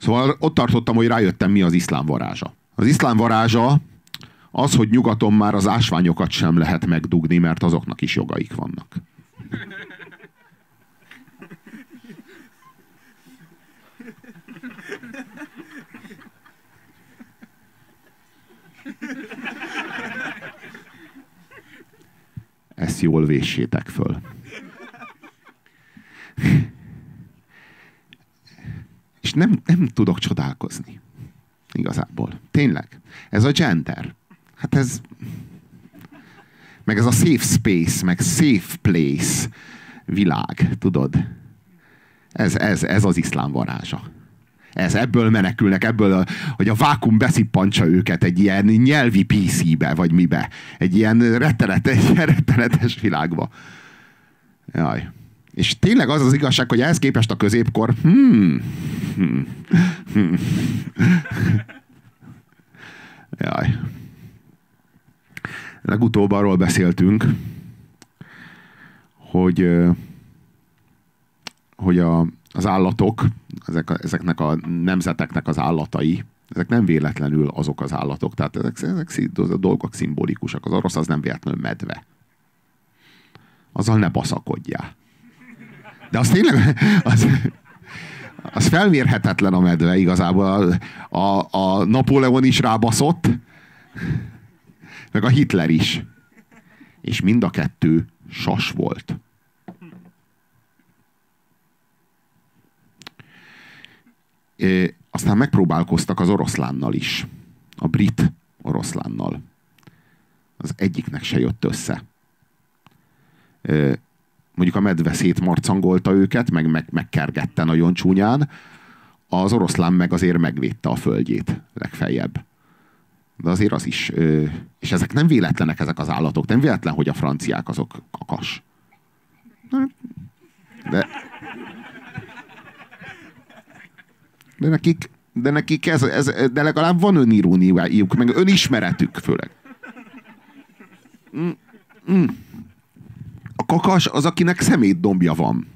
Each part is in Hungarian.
Szóval ott tartottam, hogy rájöttem, mi az iszlám varázsa. Az iszlám varázsa az, hogy nyugaton már az ásványokat sem lehet megdugni, mert azoknak is jogaik vannak. Ezt jól véssétek föl. És nem tudok csodálkozni. Igazából. Tényleg. Ez a gender. Hát ez... Meg ez a safe space, meg safe place világ, tudod? Ez az iszlám varázsa. Ebből menekülnek, hogy a vákum beszippantsa őket egy ilyen nyelvi PC-be, vagy mibe. Egy ilyen rettenetes világba. Jaj. És tényleg az az igazság, hogy ehhez képest a középkor... Jaj. Legutóbb arról beszéltünk, hogy az állatok, ezeknek a nemzeteknek az állatai, ezek nem véletlenül azok az állatok. Tehát ezek a dolgok szimbolikusak. Az orosz az nem véletlenül medve. Azzal ne baszakodjál. De az tényleg... Az felmérhetetlen a medve igazából. A Napóleon is rábaszott, meg a Hitler is. És mind a kettő sas volt. Aztán megpróbálkoztak az oroszlánnal is. A brit oroszlánnal. Az egyiknek se jött össze. Mondjuk a medve szétmarcangolta őket, meg megkergette nagyon csúnyán. Az oroszlán meg azért megvédte a földjét legfeljebb. De azért az is... És ezek nem véletlenek, ezek az állatok. Nem véletlen, hogy a franciák azok kakas. De nekik de legalább van öniróniájuk, meg önismeretük főleg. A kakas az, akinek szemétdombja van.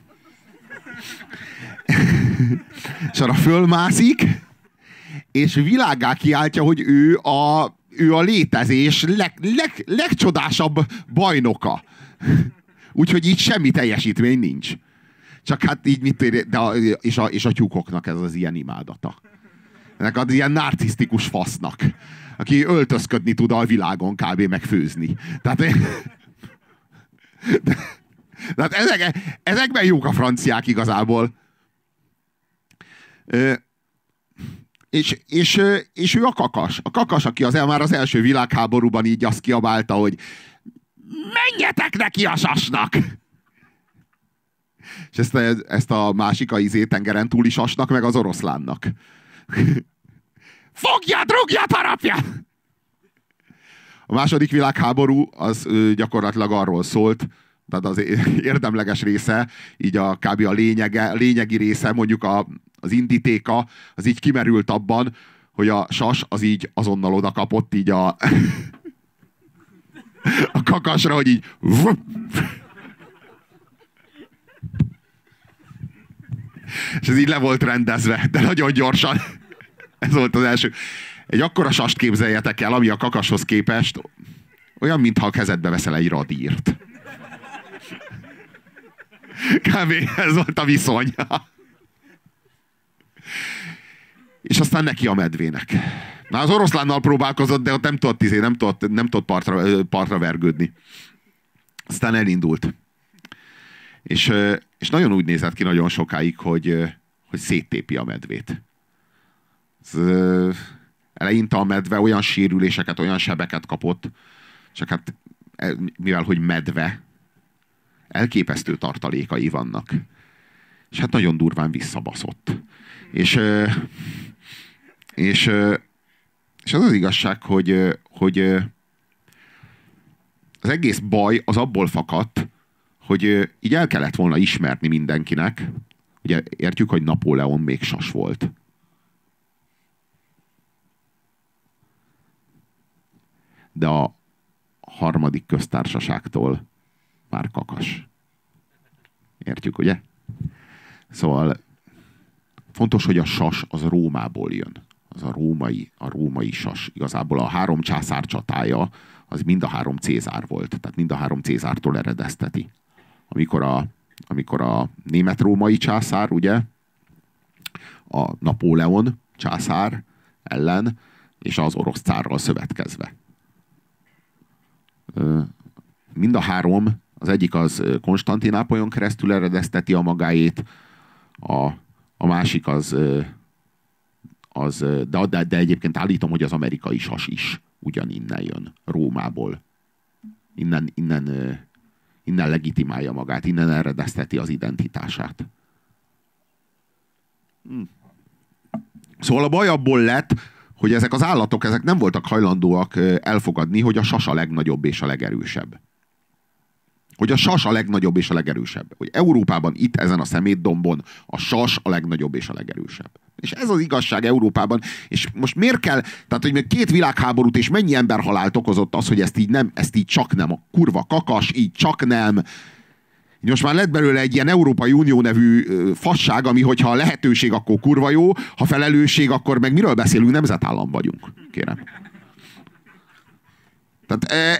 És arra fölmászik, és világgá kiáltja, hogy ő a létezés legcsodásabb bajnoka. Úgyhogy így semmi teljesítmény nincs. Csak hát így és a tyúkoknak ez az ilyen imádata. Ennek az ilyen narcisztikus fasznak, aki öltözködni tud a világon kb. Meg főzni. Tehát ezekben jók a franciák igazából. És ő a kakas. A kakas, aki már az első világháborúban így azt kiabálta, hogy menjetek neki a sasnak! És ezt a másik, tengeren túli sasnak, meg az oroszlánnak. Fogjad, rugjad, harapjad! A második világháború az gyakorlatilag arról szólt, tehát az érdemleges része, így kb. A lényegi része, mondjuk az indítéka, az így kimerült abban, hogy a sas az így azonnal oda kapott így a kakasra, hogy így és ez így le volt rendezve, de nagyon gyorsan. Ez volt az első. Egy akkora sast képzeljetek el, ami a kakashoz képest olyan, mintha a kezedbe veszel egy radírt. Kb. Ez volt a viszony. És aztán neki a medvének. Na, az oroszlánnal próbálkozott, de ott nem tudott partra vergődni. Aztán elindult. És nagyon úgy nézett ki nagyon sokáig, hogy széttépi a medvét. Eleinte a medve olyan sérüléseket, olyan sebeket kapott, csak hát mivel, hogy medve, elképesztő tartalékai vannak. És hát nagyon durván visszabaszott. És az az igazság, hogy az egész baj az abból fakadt, hogy így el kellett volna ismerni mindenkinek. Ugye értjük, hogy Napóleon még sas volt. De a harmadik köztársaságtól már kakas. Értjük, ugye? Szóval Fontos, hogy a sas az Rómából jön. Az a római sas. Igazából a 3 császár csatája az mind a 3 Cézár volt. Tehát mind a 3 Cézártól eredezteti. Amikor a német-római császár, ugye, a Napóleon császár ellen, és az orosz cárral szövetkezve. Mind a 3, az egyik az Konstantinápolyon keresztül eredezteti a magáét, a másik de egyébként állítom, hogy az amerikai sas is ugyaninnen jön, Rómából. Innen legitimálja magát, innen eredezteti az identitását. Szóval a baj abból lett, hogy ezek az állatok ezek nem voltak hajlandóak elfogadni, hogy a sas a legnagyobb és a legerősebb. Hogy a sas a legnagyobb és a legerősebb. Hogy Európában, itt ezen a szemétdombon a sas a legnagyobb és a legerősebb. És ez az igazság Európában. És most miért kell, tehát hogy még 2 világháborút és mennyi emberhalált okozott az, hogy ezt így csak nem, a kurva kakas, így csak nem. Most már lett belőle egy ilyen Európai Unió nevű fasság, ami hogyha a lehetőség, akkor kurva jó, ha felelősség, akkor meg miről beszélünk? Nemzetállam vagyunk, kérem. Tehát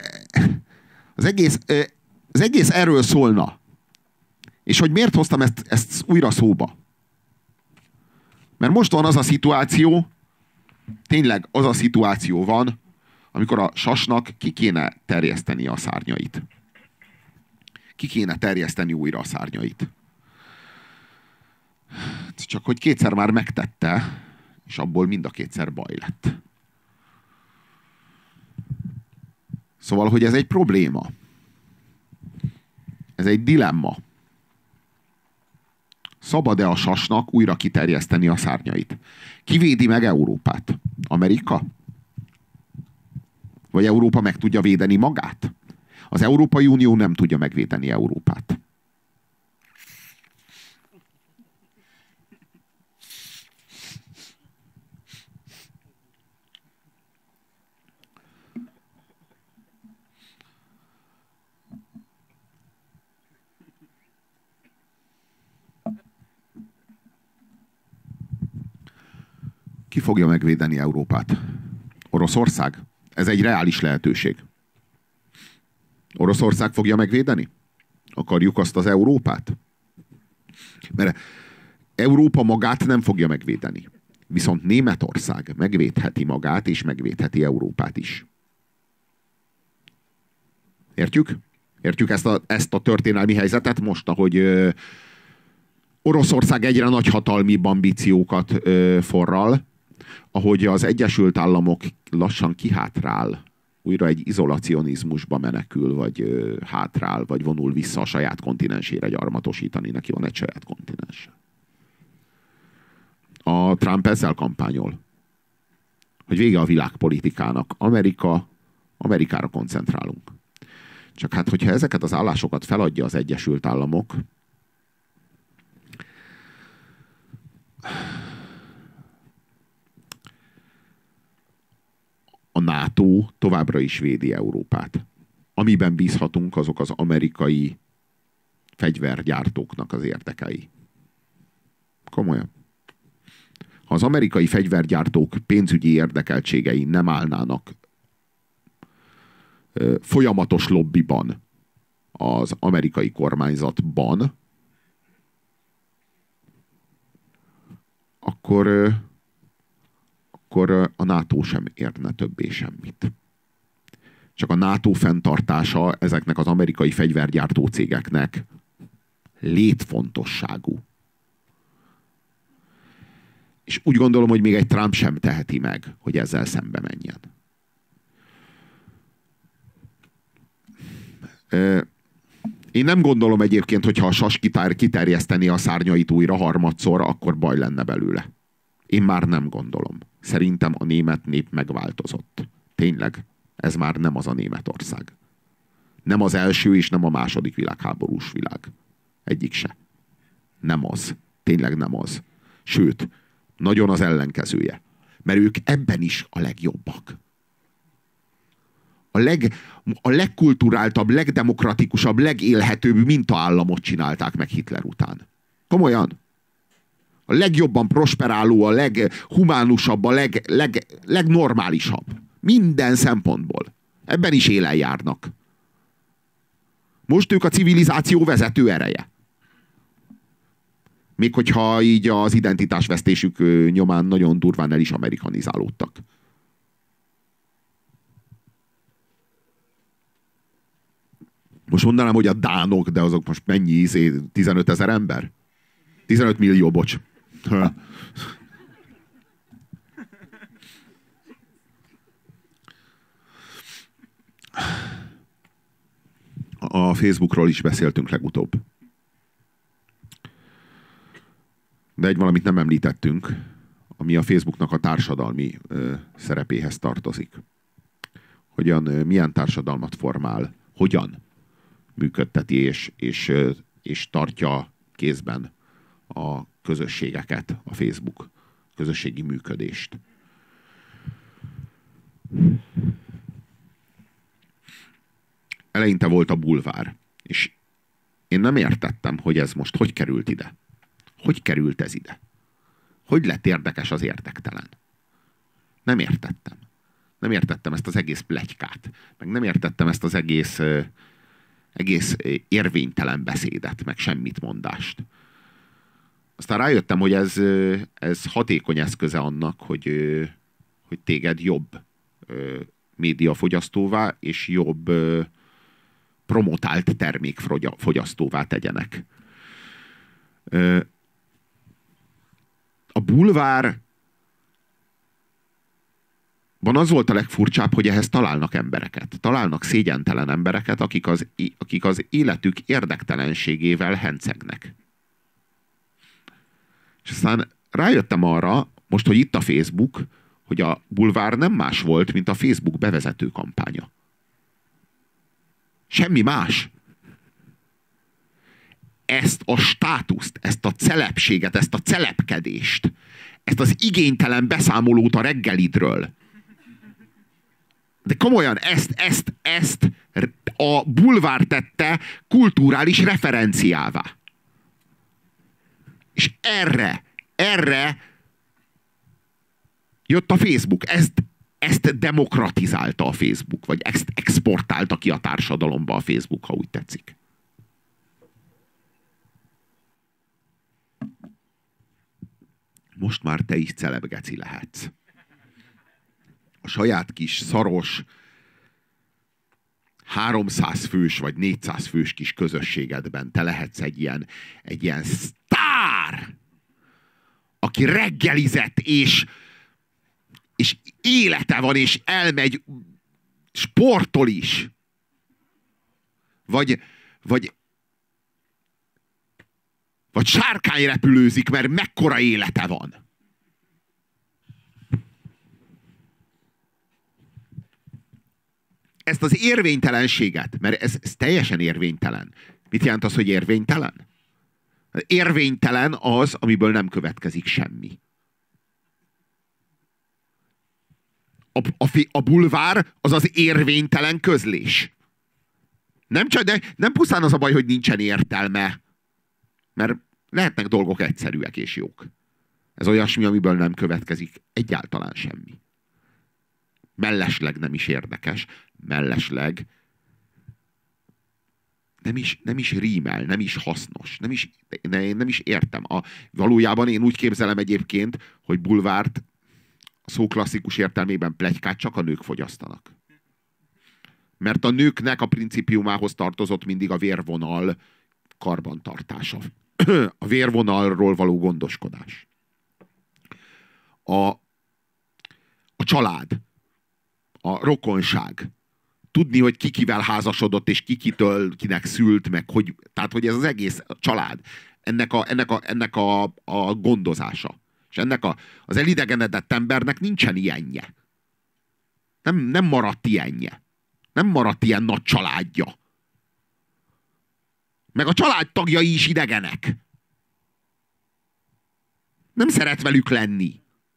az egész erről szólna. És hogy miért hoztam ezt újra szóba? Mert most van az a szituáció, tényleg az a szituáció van, amikor a sasnak ki kéne terjeszteni a szárnyait. Ki kéne terjeszteni újra a szárnyait. Csak hogy 2-szer már megtette, és abból mind a 2-szer baj lett. Szóval, hogy ez egy probléma. Ez egy dilemma. Szabad-e a sasnak újra kiterjeszteni a szárnyait? Ki védi meg Európát? Amerika? Vagy Európa meg tudja védeni magát? Az Európai Unió nem tudja megvédeni Európát. Ki fogja megvédeni Európát? Oroszország? Ez egy reális lehetőség. Oroszország fogja megvédeni? Akarjuk azt az Európát? Mert Európa magát nem fogja megvédeni. Viszont Németország megvédheti magát, és megvédheti Európát is. Értjük? Értjük ezt a történelmi helyzetet most, ahogy Oroszország egyre nagyhatalmibb ambíciókat forral, ahogy az Egyesült Államok lassan kihátrál, újra egy izolacionizmusba menekül, vagy hátrál, vagy vonul vissza a saját kontinensére gyarmatosítani. Neki van egy saját kontinens. A Trump ezzel kampányol. Hogy vége a világpolitikának. Amerikára koncentrálunk. Csak hát, hogyha ezeket az állásokat feladja az Egyesült Államok, a NATO továbbra is védi Európát. Amiben bízhatunk, azok az amerikai fegyvergyártóknak az érdekei. Komolyan. Ha az amerikai fegyvergyártók pénzügyi érdekeltségei nem állnának folyamatos lobbiban az amerikai kormányzatban, akkor a NATO sem érne többé semmit. Csak a NATO fenntartása ezeknek az amerikai fegyvergyártó cégeknek létfontosságú. És úgy gondolom, hogy még egy Trump sem teheti meg, hogy ezzel szembe menjen. Én nem gondolom egyébként, hogyha a sas kiterjeszteni a szárnyait újra harmadszor, akkor baj lenne belőle. Én már nem gondolom. Szerintem a német nép megváltozott. Tényleg, ez már nem az a Németország. Nem az első és nem a második világháborús világ. Egyik se. Nem az. Tényleg nem az. Sőt, nagyon az ellenkezője. Mert ők ebben is a legjobbak. A legkulturáltabb, legdemokratikusabb, legélhetőbb mintaállamot csinálták meg Hitler után. Komolyan. A legjobban prosperáló, a leghumánusabb, a legnormálisabb. Minden szempontból. Ebben is élen járnak. Most ők a civilizáció vezető ereje. Még hogyha így az identitásvesztésük nyomán nagyon durván el is amerikanizálódtak. Most mondanám, hogy a dánok, de azok most mennyi? 15 000 ember? 15 millió, bocs. A Facebookról is beszéltünk legutóbb. De egy valamit nem említettünk, ami a Facebooknak a társadalmi szerepéhez tartozik. Milyen társadalmat formál, hogyan működteti és tartja kézben a közösségeket, a Facebook közösségi működést. Eleinte volt a bulvár, és én nem értettem, hogy ez most hogy került ide. Hogy került ez ide? Hogy lett érdekes az érdektelen? Nem értettem. Nem értettem ezt az egész pletykát. Meg nem értettem ezt az egész érvénytelen beszédet, meg semmit mondást. Aztán rájöttem, hogy ez hatékony eszköze annak, hogy téged jobb médiafogyasztóvá és jobb promotált termékfogyasztóvá tegyenek. A bulvárban az volt a legfurcsább, hogy ehhez találnak embereket. Találnak szégyentelen embereket, akik az életük érdektelenségével hencegnek. És aztán rájöttem arra, most, hogy itt a Facebook, hogy a bulvár nem más volt, mint a Facebook bevezető kampánya. Semmi más. Ezt a státuszt, ezt a celebséget, ezt a celebkedést, ezt az igénytelen beszámolót a reggelidről. De komolyan, ezt a bulvár tette kulturális referenciává. És erre jött a Facebook. Ezt demokratizálta a Facebook, vagy ezt exportálta ki a társadalomba a Facebook, ha úgy tetszik. Most már te is celebgeci lehetsz. A saját kis szaros 300 fős vagy 400 fős kis közösségedben te lehetsz egy ilyen sztár, aki reggelizett, és élete van, és elmegy, sportol is. Vagy sárkányrepülőzik, mert mekkora élete van. Ezt az érvénytelenséget, mert ez teljesen érvénytelen. Mit jelent az, hogy érvénytelen? Érvénytelen az, amiből nem következik semmi. A bulvár az az érvénytelen közlés. Nem pusztán az a baj, hogy nincsen értelme. Mert lehetnek dolgok egyszerűek és jók. Ez olyasmi, amiből nem következik egyáltalán semmi. Mellesleg nem is érdekes, mellesleg nem is rímel, nem is hasznos, nem is értem. Valójában én úgy képzelem egyébként, hogy bulvárt a szó klasszikus értelmében pletykát csak a nők fogyasztanak. Mert a nőknek a principiumához tartozott mindig a vérvonal karbantartása. A vérvonalról való gondoskodás. A család. A rokonság. Tudni, hogy ki kivel házasodott, és kitől kinek szült, meg hogy, tehát, hogy ez az egész család. Ennek a gondozása. És az elidegenedett embernek nincsen ilyenje. Nem maradt ilyenje. Nem maradt ilyen nagy családja. Meg a családtagjai is idegenek. Nem szeret velük lenni.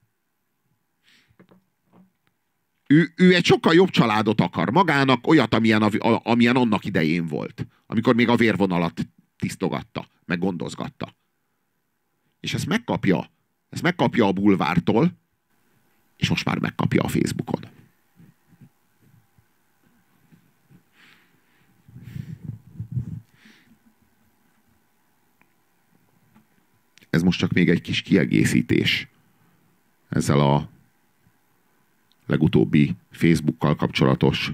Ő egy sokkal jobb családot akar magának, olyat, amilyen annak idején volt. Amikor még a vérvonalat tisztogatta, meg gondozgatta. És ezt megkapja. Ezt megkapja a bulvártól, és most már megkapja a Facebookon. Ez most csak még egy kis kiegészítés ezzel a legutóbbi Facebookkal kapcsolatos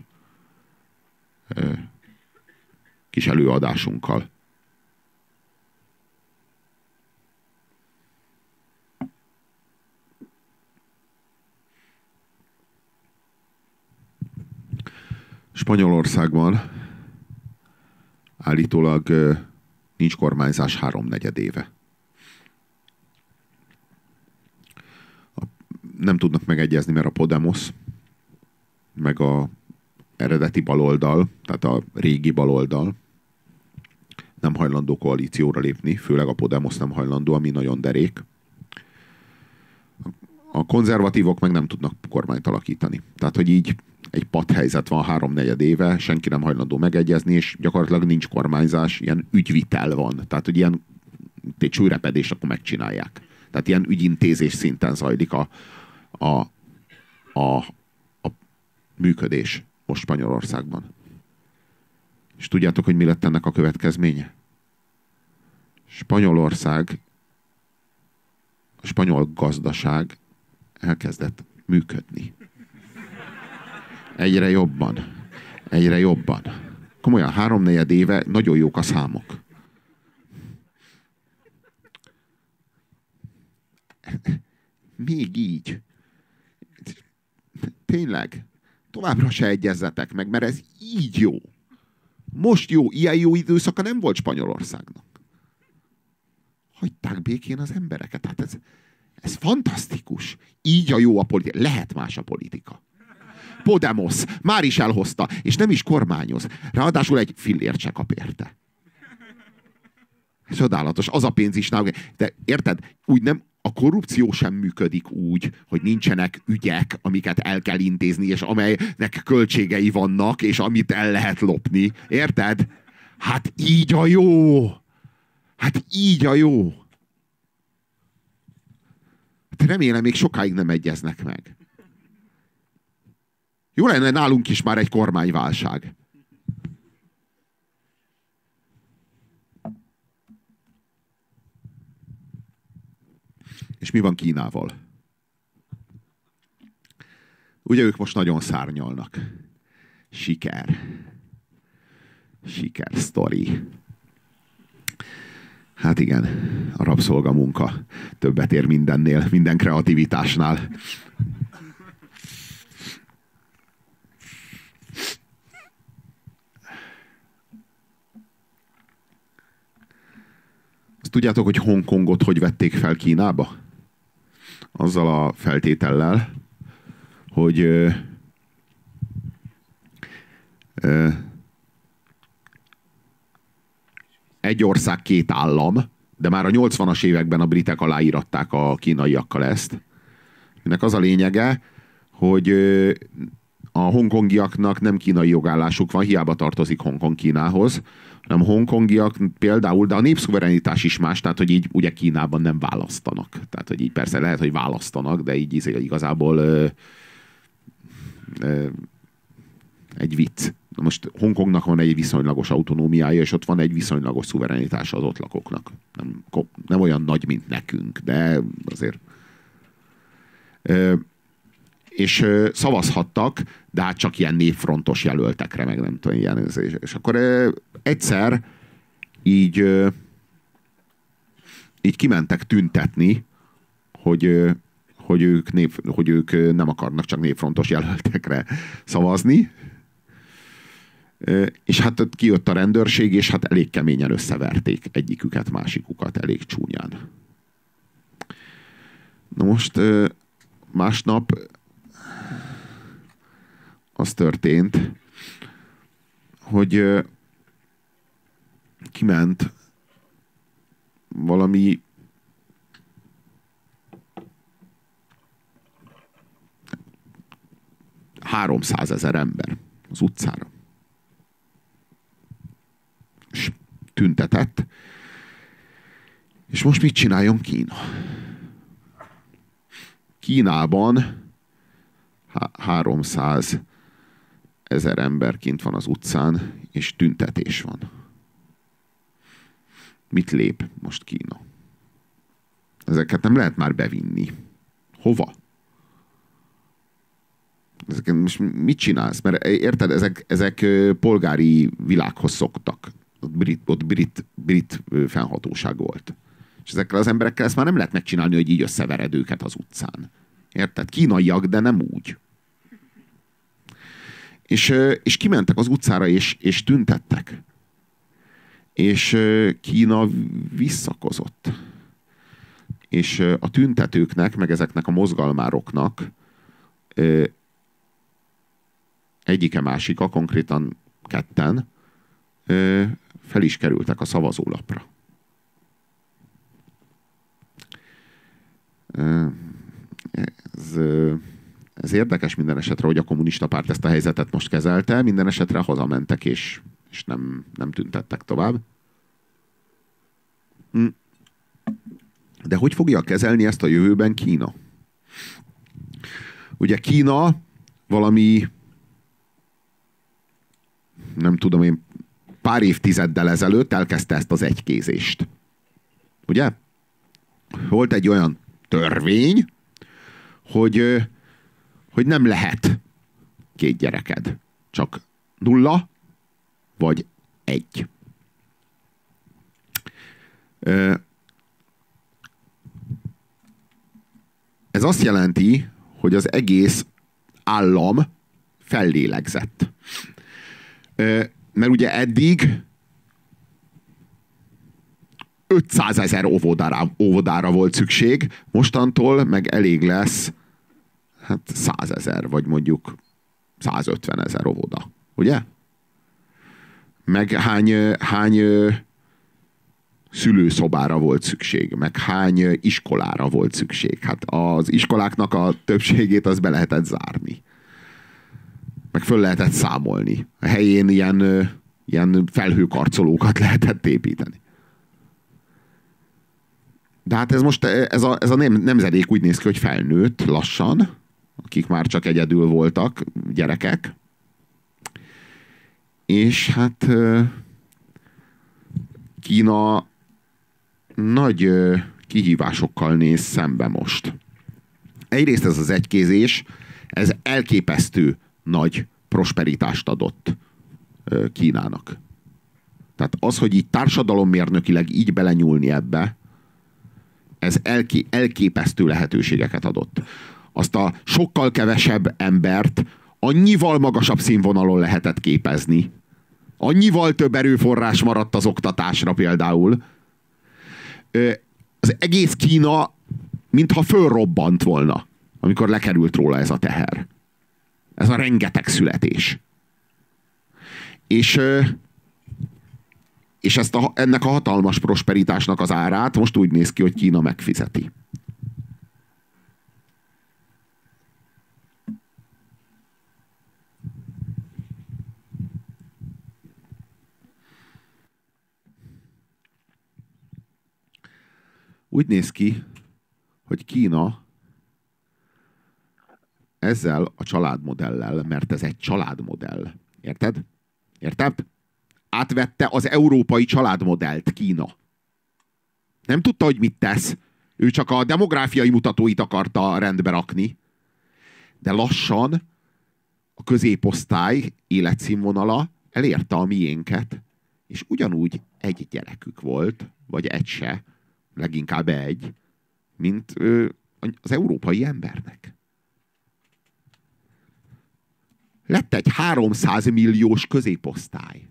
kis előadásunkkal. Spanyolországban állítólag nincs kormányzás 3/4 éve. Nem tudnak megegyezni, mert a Podemos, meg a eredeti baloldal, tehát a régi baloldal nem hajlandó koalícióra lépni, főleg a Podemos nem hajlandó, ami nagyon derék. A konzervatívok meg nem tudnak kormányt alakítani. Tehát, hogy így egy patthelyzet van 3/4 éve, senki nem hajlandó megegyezni, és gyakorlatilag nincs kormányzás, ilyen ügyvitel van. Tehát, hogy ilyen egy csőrepedés, akkor megcsinálják. Tehát ilyen ügyintézés szinten zajlik a működés most Spanyolországban. És tudjátok, hogy mi lett ennek a következménye? Spanyolország, a spanyol gazdaság elkezdett működni. Egyre jobban. Egyre jobban. Komolyan 3/4 éve nagyon jók a számok. Még így. Tényleg. Továbbra se egyezzetek meg, mert ez így jó. Most jó, ilyen jó időszaka nem volt Spanyolországnak. Hagyták békén az embereket. Hát ez fantasztikus. Így a jó a politika. Lehet más a politika. Podemos már is elhozta, és nem is kormányoz. Ráadásul egy fillért se kap érte. Csodálatos. Az a pénz is náluk. De érted? Úgy nem, a korrupció sem működik úgy, hogy nincsenek ügyek, amiket el kell intézni, és amelynek költségei vannak, és amit el lehet lopni. Érted? Hát így a jó! Hát így a jó! Hát remélem, még sokáig nem egyeznek meg. Jó lenne nálunk is már egy kormányválság. És mi van Kínával? Ugye ők most nagyon szárnyalnak. Siker. Siker sztori. Hát igen, a rabszolgamunka többet ér mindennél, minden kreativitásnál. Azt tudjátok, hogy Hongkongot hogy vették fel Kínába? Azzal a feltétellel, hogy egy ország, két állam, de már a 80-as években a britek aláíratták a kínaiakkal ezt. Ennek az a lényege, hogy a hongkongiaknak nem kínai jogállásuk van, hiába tartozik Hongkong Kínához, hanem hongkongiak például, de a népszuverenitás is más, tehát hogy így ugye Kínában nem választanak. Tehát, hogy így persze lehet, hogy választanak, de így igazából egy vicc. Na most Hongkongnak van egy viszonylagos autonómiája, és ott van egy viszonylagos szuverenitása az ott lakóknak. Nem olyan nagy, mint nekünk, de azért. És szavazhattak, de hát csak ilyen névfrontos jelöltekre, meg nem tudom, ilyen. És akkor egyszer így kimentek tüntetni, hogy ők nem akarnak csak névfrontos jelöltekre szavazni. És hát kijött a rendőrség, és hát elég keményen összeverték egyiküket, másikukat, elég csúnyán. Na most másnap az történt, hogy kiment valami 300 000 ember az utcára. És tüntetett. És most mit csináljon Kína? Kínában 300 000 ember kint van az utcán, és tüntetés van. Mit lép most Kína? Ezeket nem lehet már bevinni. Hova? Ezeket most mit csinálsz? Mert érted, ezek polgári világhoz szoktak. Ott brit fennhatóság volt. És ezekkel az emberekkel ezt már nem lehet megcsinálni, hogy így összevered őket az utcán. Érted? Kínaiak, de nem úgy. És kimentek az utcára, és tüntettek. És Kína visszakozott. És a tüntetőknek, meg ezeknek a mozgalmároknak egyike másika, konkrétan ketten fel is kerültek a szavazólapra. Ez érdekes minden esetre, hogy a kommunista párt ezt a helyzetet most kezelte, minden esetre hazamentek, és nem tüntettek tovább. De hogy fogja kezelni ezt a jövőben Kína? Ugye Kína valami, nem tudom én, pár évtizeddel ezelőtt elkezdte ezt az egykézést. Ugye? Volt egy olyan törvény, hogy nem lehet 2 gyereked. Csak 0 vagy 1. Ez azt jelenti, hogy az egész állam fellélegzett. Mert ugye eddig 500 000 óvodára volt szükség, mostantól meg elég lesz 100 000, vagy mondjuk 150 000 óvoda. Ugye? Meg hány szülőszobára volt szükség, meg hány iskolára volt szükség. Hát az iskoláknak a többségét az be lehetett zárni. Meg föl lehetett számolni. A helyén ilyen felhőkarcolókat lehetett építeni. De hát ez most, ez a nemzedék úgy néz ki, hogy felnőtt lassan, akik már csak egyedül voltak, gyerekek. És hát Kína nagy kihívásokkal néz szembe most. Egyrészt ez az egykézés, ez elképesztő nagy prosperitást adott Kínának. Tehát az, hogy így társadalommérnökileg így belenyúlni ebbe, ez elképesztő lehetőségeket adott. Azt a sokkal kevesebb embert annyival magasabb színvonalon lehetett képezni. Annyival több erőforrás maradt az oktatásra például. Az egész Kína mintha fölrobbant volna, amikor lekerült róla ez a teher. Ez a rengeteg születés. És ennek a hatalmas prosperitásnak az árát most úgy néz ki, hogy Kína megfizeti. Úgy néz ki, hogy Kína ezzel a családmodellel, mert ez egy családmodell. Érted? Érted? Átvette az európai családmodellt Kína. Nem tudta, hogy mit tesz. Ő csak a demográfiai mutatóit akarta rendbe rakni. De lassan a középosztály életszínvonala elérte a miénket, és ugyanúgy egy gyerekük volt, vagy egy se, leginkább egy, mint az európai embernek. Lett egy 300 milliós középosztály,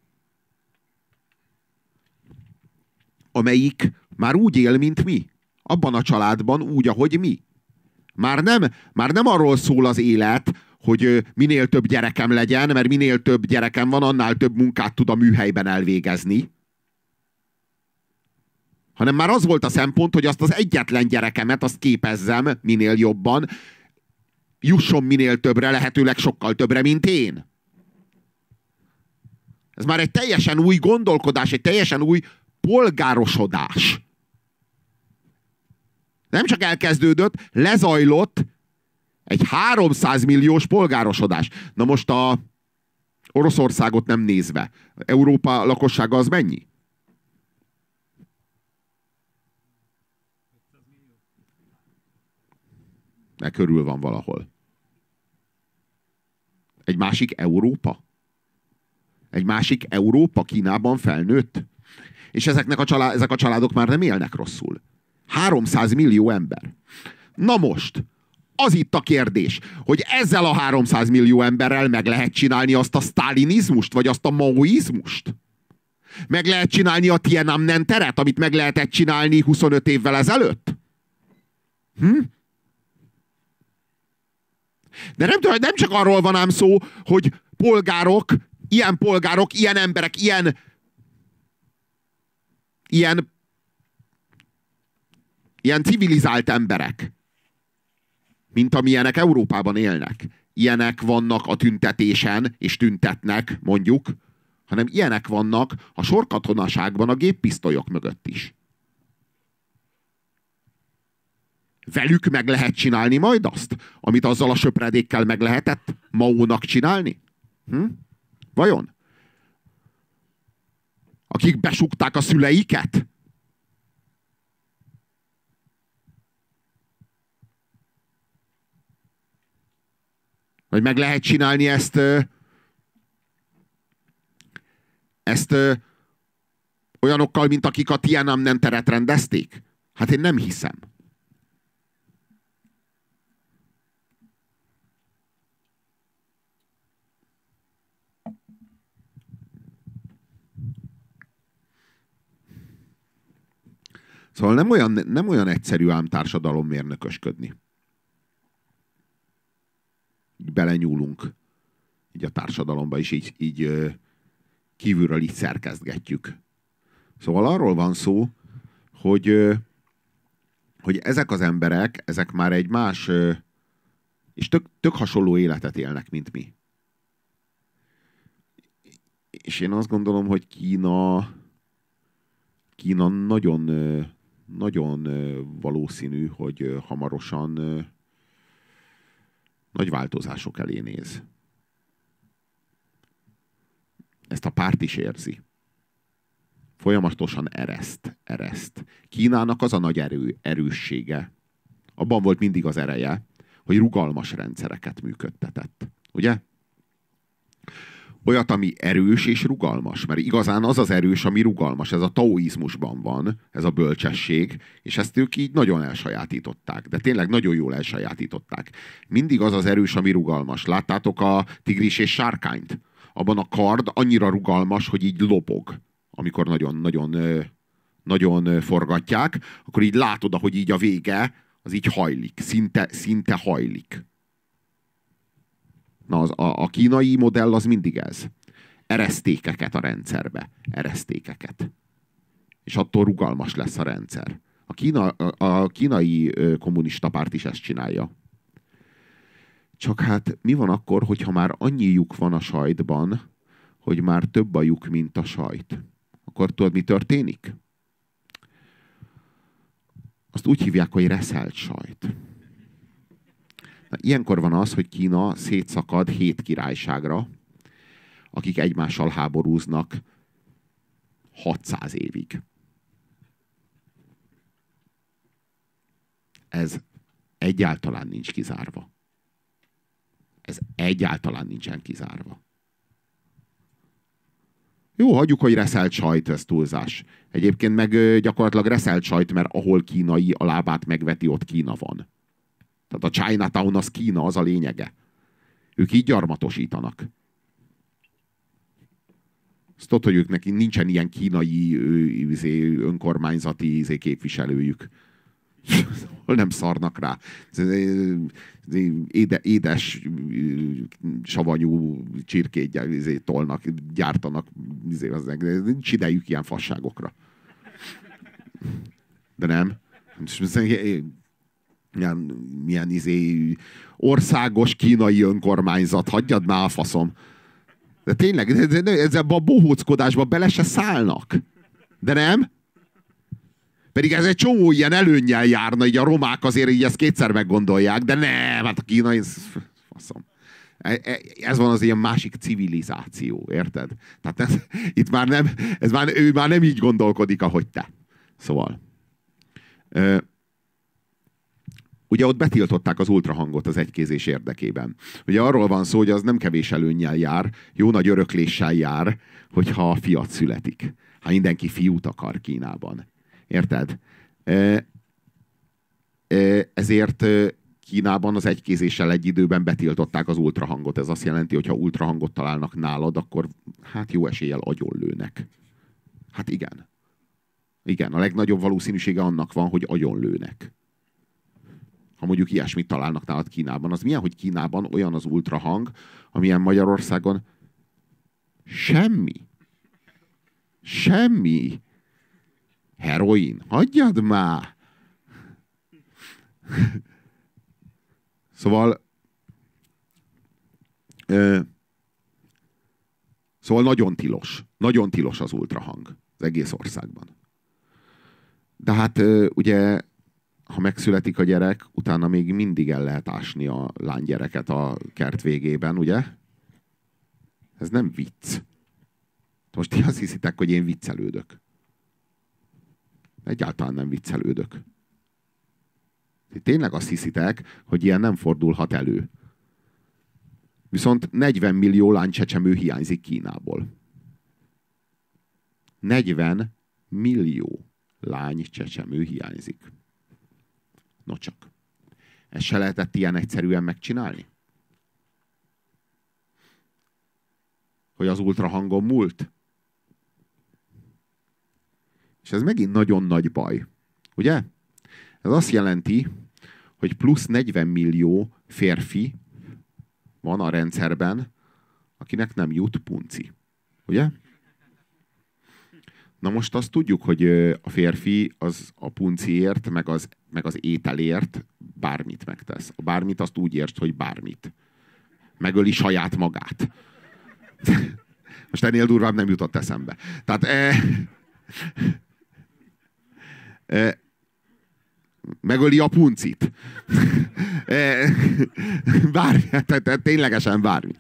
amelyik már úgy él, mint mi. Abban a családban úgy, ahogy mi. Már nem arról szól az élet, hogy minél több gyerekem legyen, mert minél több gyerekem van, annál több munkát tud a műhelyben elvégezni. Hanem már az volt a szempont, hogy azt az egyetlen gyerekemet, azt képezzem minél jobban, jusson minél többre, lehetőleg sokkal többre, mint én. Ez már egy teljesen új gondolkodás, egy teljesen új polgárosodás. Nem csak elkezdődött, lezajlott egy 300 milliós polgárosodás. Na most a Oroszországot nem nézve, Európa lakossága az mennyi? De körül van valahol. Egy másik Európa? Egy másik Európa Kínában felnőtt? És ezek a családok már nem élnek rosszul. 300 millió ember. Na most, az itt a kérdés, hogy ezzel a 300 millió emberrel meg lehet csinálni azt a sztálinizmust, vagy azt a maoizmust? Meg lehet csinálni a Tiananmen teret, amit meg lehetett csinálni 25 évvel ezelőtt? De nem csak arról van ám szó, hogy polgárok, ilyen emberek, ilyen civilizált emberek, mint amilyenek Európában élnek. Ilyenek vannak a tüntetésen, és tüntetnek, mondjuk, hanem ilyenek vannak a sorkatonaságban a géppisztolyok mögött is. Velük meg lehet csinálni majd azt, amit azzal a söpredékkel meg lehetett Maónak csinálni? Vajon? Akik besukták a szüleiket? Vagy meg lehet csinálni ezt olyanokkal, mint akik a Tiananmen teret rendezték? Hát én nem hiszem. Szóval nem olyan egyszerű ám társadalommérnökösködni. Így belenyúlunk így a társadalomba, és így kívülről így szerkesztgetjük. Szóval arról van szó, hogy ezek az emberek, ezek már egy más és tök hasonló életet élnek, mint mi. És én azt gondolom, hogy Kína nagyon, nagyon valószínű, hogy hamarosan nagy változások elé néz. Ezt a párt is érzi. Folyamatosan ereszt. Kínának az a nagy erőssége, abban volt mindig az ereje, hogy rugalmas rendszereket működtetett. Ugye? Olyat, ami erős és rugalmas. Mert igazán az az erős, ami rugalmas. Ez a taoizmusban van, ez a bölcsesség, és ezt ők így nagyon elsajátították. De tényleg nagyon jól elsajátították. Mindig az az erős, ami rugalmas. Láttátok a tigris és sárkányt? Abban a kard annyira rugalmas, hogy így lobog. Amikor nagyon forgatják, akkor így látod, hogy így a vége, az így hajlik. Szinte hajlik. Na, a kínai modell az mindig ez. Eresztékeket a rendszerbe. Eresztékeket. És attól rugalmas lesz a rendszer. A kínai kommunista párt is ezt csinálja. Csak hát mi van akkor, hogyha már annyi lyuk van a sajtban, hogy már több a lyuk, mint a sajt? Akkor tudod, mi történik? Azt úgy hívják, hogy reszelt sajt. Na, ilyenkor van az, hogy Kína szétszakad 7 királyságra, akik egymással háborúznak 600 évig. Ez egyáltalán nincs kizárva. Ez egyáltalán nincsen kizárva. Jó, hagyjuk, hogy reszelt sajt, ez túlzás. Egyébként meg gyakorlatilag reszelt sajt, mert ahol kínai a lábát megveti, ott Kína van. Tehát a Chinatown az Kína, az a lényege. Ők így gyarmatosítanak. Azt tudod, hogy ők neki nincsen ilyen kínai önkormányzati képviselőjük. Nem szarnak rá. Édes, savanyú csirkét tolnak, gyártanak. Nincs idejük ilyen fasságokra. De nem. Milyen országos kínai önkormányzat. Hagyjad már a faszom. De tényleg, ezzel a bohóckodásba bele se szállnak. De nem? Pedig ez egy csomó ilyen előnnyel járna, így a romák azért így ezt kétszer meggondolják, de nem, hát a kínai, faszom. Ez van az ilyen másik civilizáció, érted? Tehát itt már nem, ő már nem így gondolkodik, ahogy te. Szóval. Ugye ott betiltották az ultrahangot az egykézés érdekében. Ugye arról van szó, hogy az nem kevés előnnyel jár, jó nagy örökléssel jár, hogyha fiat születik. Hát mindenki fiút akar Kínában. Érted? Ezért Kínában az egykézéssel egy időben betiltották az ultrahangot. Ez azt jelenti, hogy ha ultrahangot találnak nálad, akkor hát jó eséllyel agyonlőnek. Hát igen. Igen, a legnagyobb valószínűsége annak van, hogy agyonlőnek. Ha mondjuk ilyesmit találnak nálad Kínában. Az milyen, hogy Kínában olyan az ultrahang, amilyen Magyarországon semmi. Semmi. Heroin. Hagyjad már! Szóval nagyon tilos. Nagyon tilos az ultrahang az egész országban. De hát ugye, ha megszületik a gyerek, utána még mindig el lehet ásni a lánygyereket a kert végében, ugye? Ez nem vicc. Most ti azt hiszitek, hogy én viccelődök. Egyáltalán nem viccelődök. Ti tényleg azt hiszitek, hogy ilyen nem fordulhat elő. Viszont 40 millió lánycsecsemő hiányzik Kínából. 40 millió lánycsecsemő hiányzik. No csak. Ezt se lehetett ilyen egyszerűen megcsinálni? Hogy az ultrahangon múlt? És ez megint nagyon nagy baj. Ugye? Ez azt jelenti, hogy plusz 40 millió férfi van a rendszerben, akinek nem jut punci. Ugye? Na most azt tudjuk, hogy a férfi az a punciért, meg az ételért bármit megtesz. A bármit azt úgy értsd, hogy bármit. Megöli saját magát. Most ennél durvább nem jutott eszembe. Tehát megöli a puncit. Bármi, tehát ténylegesen bármi.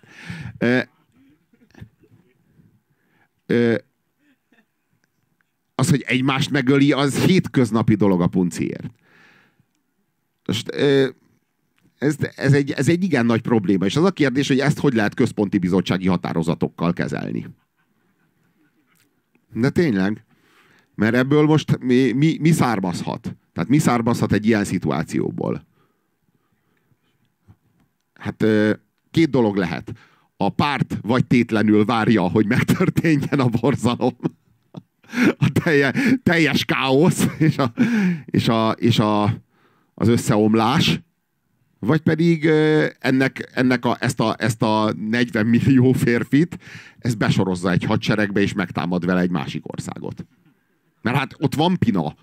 Az, hogy egymást megöli, az hétköznapi dolog a punciért. Most, ez egy igen nagy probléma, és az a kérdés, hogy ezt hogy lehet központi bizottsági határozatokkal kezelni. De tényleg, mert ebből most mi származhat? Tehát mi származhat egy ilyen szituációból? Hát két dolog lehet. A párt vagy tétlenül várja, hogy megtörténjen a borzalom. A teljes káosz az összeomlás, vagy pedig ezt a 40 millió férfit ezt besorozza egy hadseregbe, és megtámad vele egy másik országot. Mert hát ott van pina.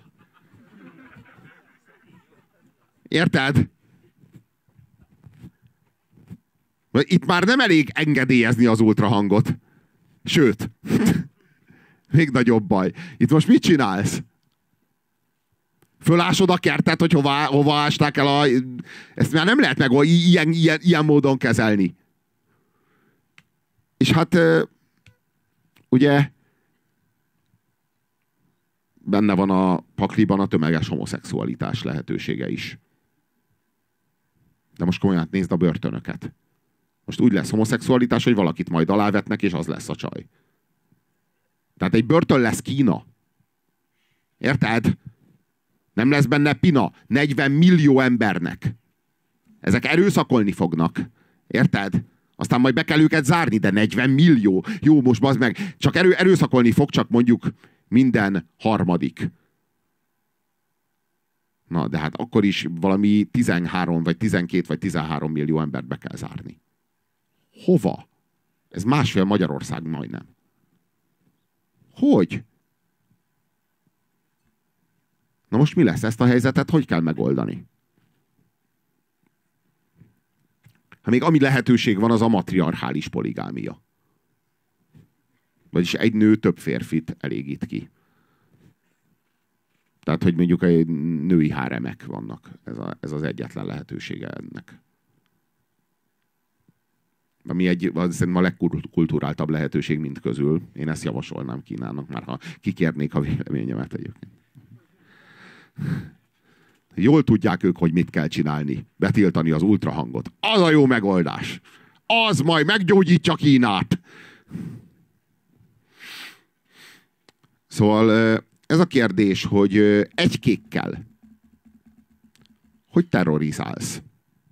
Érted? Itt már nem elég engedélyezni az ultrahangot. Sőt, még nagyobb baj. Itt most mit csinálsz? Fölásod a kertet, hogy hova ásták el ezt már nem lehet meg ilyen módon kezelni. És hát ugye benne van a pakliban a tömeges homoszexualitás lehetősége is. De most komolyan nézd a börtönöket. Most úgy lesz homoszexualitás, hogy valakit majd alávetnek, és az lesz a csaj. Tehát egy börtön lesz Kína. Érted? Nem lesz benne pina 40 millió embernek. Ezek erőszakolni fognak. Érted? Aztán majd be kell őket zárni, de 40 millió. Jó, most bazd meg. Csak erőszakolni fog, csak mondjuk minden harmadik. Na, de hát akkor is valami 13, vagy 12, vagy 13 millió embert be kell zárni. Hova? Ez másfél Magyarország majdnem. Hogy? Na most mi lesz? Ezt a helyzetet hogy kell megoldani? Hát még ami lehetőség van, az a matriarchális poligámia. Vagyis egy nő több férfit elégít ki. Tehát, hogy mondjuk egy női háremek vannak. Ez az egyetlen lehetősége ennek. Ami szerintem a legkulturáltabb lehetőség mind közül. Én ezt javasolnám Kínának, már ha kikérnék a véleményemet egyébként. Jól tudják ők, hogy mit kell csinálni. Betiltani az ultrahangot. Az a jó megoldás. Az majd meggyógyítja Kínát. Szóval ez a kérdés, hogy egykékkel hogy terrorizálsz?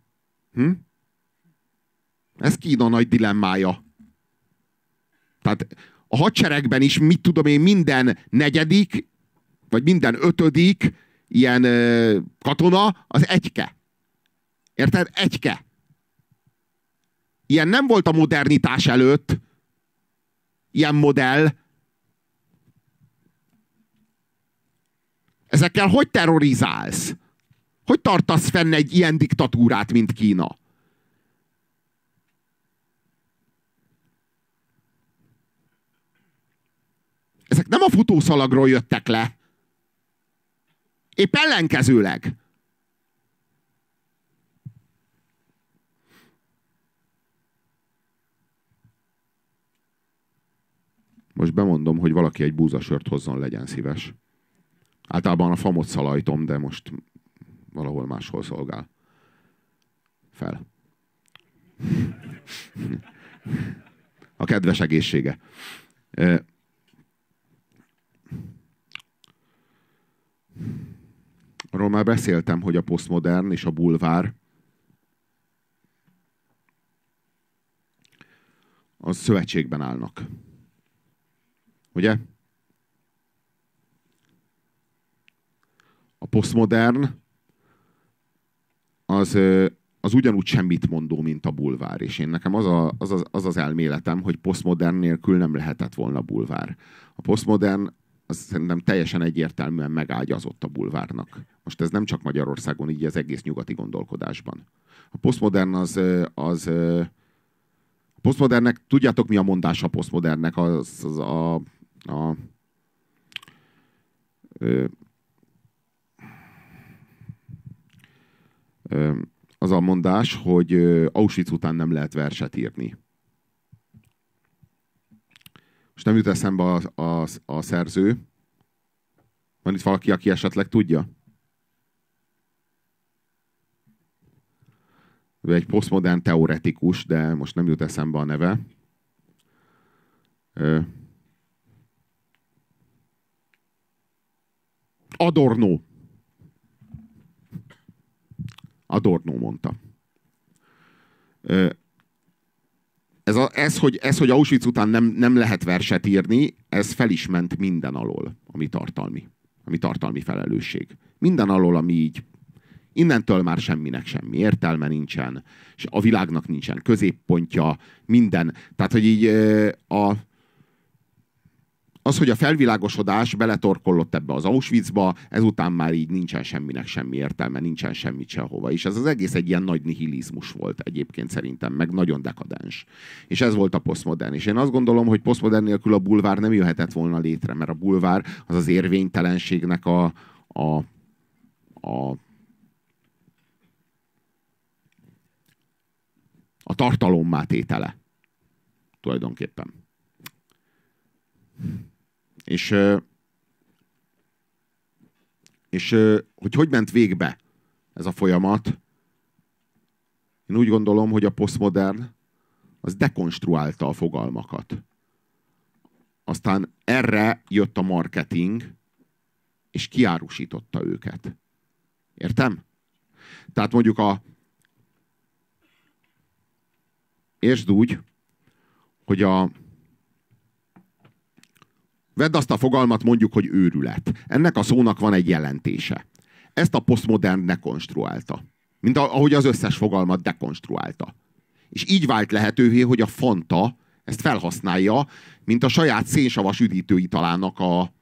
Ez Kína nagy dilemmája. Tehát a hadseregben is, mit tudom én, minden negyedik, vagy minden ötödik ilyen katona az egyke. Érted? Egyke. Ilyen nem volt a modernitás előtt. Ilyen modell. Ezekkel hogy terrorizálsz? Hogy tartasz fenn egy ilyen diktatúrát, mint Kína? Ezek nem a futószalagról jöttek le. Épp ellenkezőleg. Most bemondom, hogy valaki egy búzasört hozzon, legyen szíves. Általában a famot szalajtom, de most valahol máshol szolgál fel. A kedves egészsége. Arról már beszéltem, hogy a posztmodern és a bulvár az szövetségben állnak. Ugye? A posztmodern az ugyanúgy semmit mondó, mint a bulvár. És én nekem az elméletem, hogy posztmodern nélkül nem lehetett volna bulvár. A posztmodern az szerintem teljesen egyértelműen megágyazott a bulvárnak. Most ez nem csak Magyarországon, így az egész nyugati gondolkodásban. A posztmodern a posztmodernnek, tudjátok mi a mondás a posztmodernnek? Az a mondás, hogy Auschwitz után nem lehet verset írni. Most nem jut eszembe a szerző. Van itt valaki, aki esetleg tudja? Ő egy posztmodern teoretikus, de most nem jut eszembe a neve. Adorno. Adorno mondta. Ez, hogy Auschwitz után nem lehet verset írni, ez fel is ment minden alól, ami tartalmi felelősség. Minden alól, ami így innentől már semminek semmi értelme nincsen, és a világnak nincsen középpontja, minden. Tehát, hogy így az, hogy a felvilágosodás beletorkollott ebbe az Auschwitzba, ezután már így nincsen semminek semmi értelme, nincsen semmit sehova. És ez az egész egy ilyen nagy nihilizmus volt egyébként szerintem, meg nagyon dekadens. És ez volt a posztmodern. És én azt gondolom, hogy posztmodern nélkül a bulvár nem jöhetett volna létre, mert a bulvár az az érvénytelenségnek a tartalommá tétele. Tulajdonképpen. És hogy ment végbe ez a folyamat, én úgy gondolom, hogy a posztmodern az dekonstruálta a fogalmakat. Aztán erre jött a marketing, és kiárusította őket. Értem? Tehát mondjuk értsd úgy, hogy vedd azt a fogalmat, mondjuk, hogy őrület. Ennek a szónak van egy jelentése. Ezt a posztmodern dekonstruálta. Mint ahogy az összes fogalmat dekonstruálta. És így vált lehetővé, hogy a Fanta ezt felhasználja, mint a saját szénsavas üdítőitalának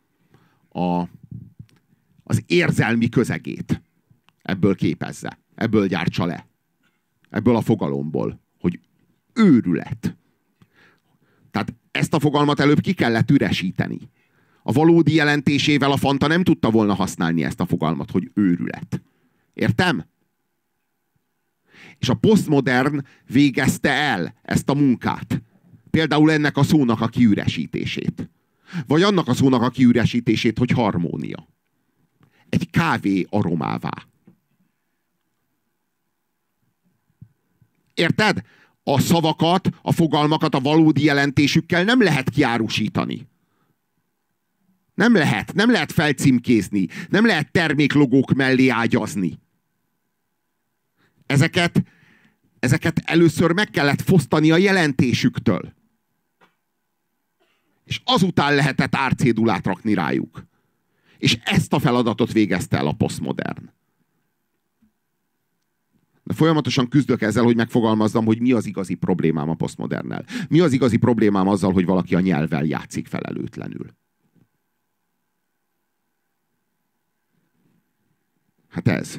az érzelmi közegét. Ebből képezze. Ebből gyártsa le. Ebből a fogalomból. Hogy őrület. Tehát ezt a fogalmat előbb ki kellett üresíteni. A valódi jelentésével a Fanta nem tudta volna használni ezt a fogalmat, hogy őrület. Értem? És a posztmodern végezte el ezt a munkát. Például ennek a szónak a kiüresítését. Vagy annak a szónak a kiüresítését, hogy harmónia. Egy kávé aromává. Érted? A szavakat, a fogalmakat a valódi jelentésükkel nem lehet kiárusítani. Nem lehet felcímkézni, nem lehet terméklogók mellé ágyazni. Ezeket először meg kellett fosztani a jelentésüktől. És azután lehetett árcédulát rakni rájuk. És ezt a feladatot végezte el a posztmodern. De folyamatosan küzdök ezzel, hogy megfogalmazzam, hogy mi az igazi problémám a posztmodernnel. Mi az igazi problémám azzal, hogy valaki a nyelvvel játszik felelőtlenül. Hát ez.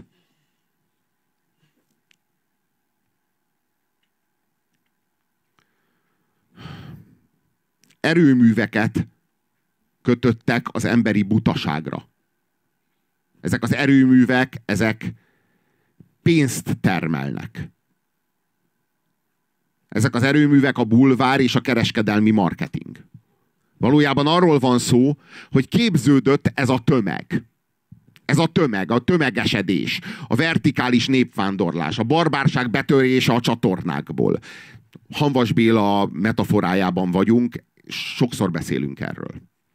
Erőműveket kötöttek az emberi butaságra. Ezek az erőművek, ezek pénzt termelnek. Ezek az erőművek a bulvár és a kereskedelmi marketing. Valójában arról van szó, hogy képződött ez a tömeg. Ez a tömeg, a tömegesedés, a vertikális népvándorlás, a barbárság betörése a csatornákból. Hamvas Béla metaforájában vagyunk, sokszor beszélünk erről.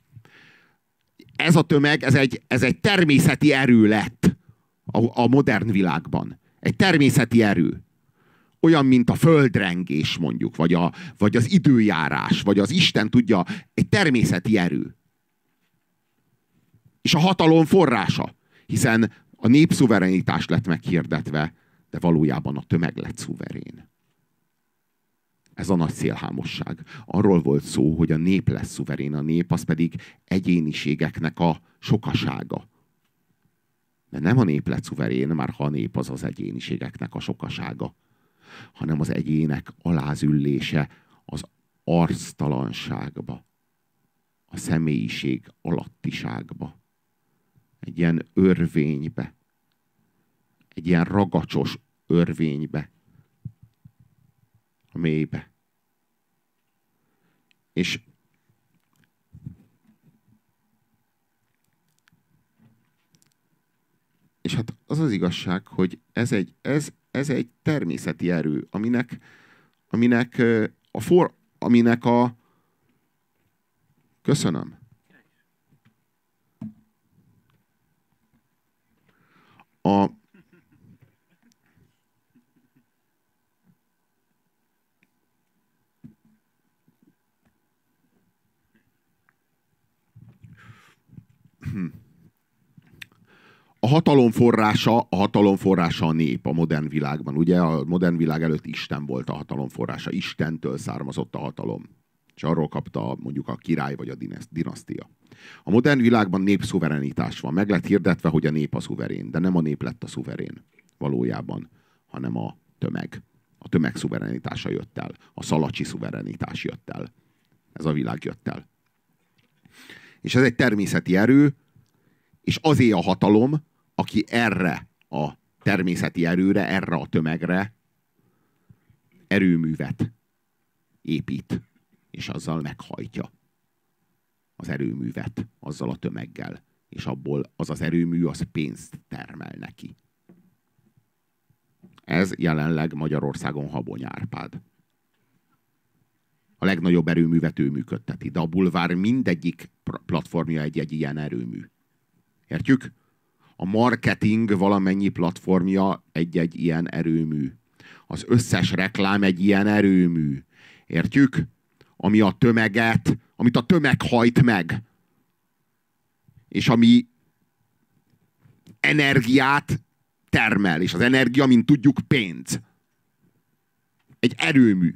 Ez a tömeg, ez egy természeti erő lett a modern világban. Egy természeti erő. Olyan, mint a földrengés mondjuk, vagy az időjárás, vagy az Isten tudja, egy természeti erő. És a hatalom forrása. Hiszen a népszuverenitás lett meghirdetve, de valójában a tömeg lett szuverén. Ez a nagy szélhámosság. Arról volt szó, hogy a nép lesz szuverén, a nép az pedig egyéniségeknek a sokasága. De nem a nép lett szuverén, már ha a nép az az egyéniségeknek a sokasága, hanem az egyének alázüllése az arctalanságba, a személyiség alattiságba, egy ilyen örvénybe, egy ilyen ragacsos örvénybe, a mélybe. És hát az az igazság, hogy ez egy természeti erő, aminek a köszönöm. A hatalom forrása a nép a modern világban. Ugye a modern világ előtt Isten volt a hatalom forrása. Istentől származott a hatalom. És arról kapta mondjuk a király vagy a dinasztia. A modern világban népszuverenitás van. Meg lett hirdetve, hogy a nép a szuverén. De nem a nép lett a szuverén valójában, hanem a tömeg. A tömeg szuverenitása jött el. A szalacsi szuverenitás jött el. Ez a világ jött el. És ez egy természeti erő, és azé a hatalom, aki erre a természeti erőre, erre a tömegre erőművet épít, és azzal meghajtja az erőművet, azzal a tömeggel, és abból az erőmű az pénzt termel neki. Ez jelenleg Magyarországon Habony Árpád. A legnagyobb erőművet ő működteti, de a bulvár mindegyik platformja egy ilyen erőmű. Értjük? A marketing valamennyi platformja egy ilyen erőmű. Az összes reklám egy ilyen erőmű. Értjük? Ami a tömeget, amit a tömeg hajt meg. És ami energiát termel. És az energia, mint tudjuk, pénz. Egy erőmű.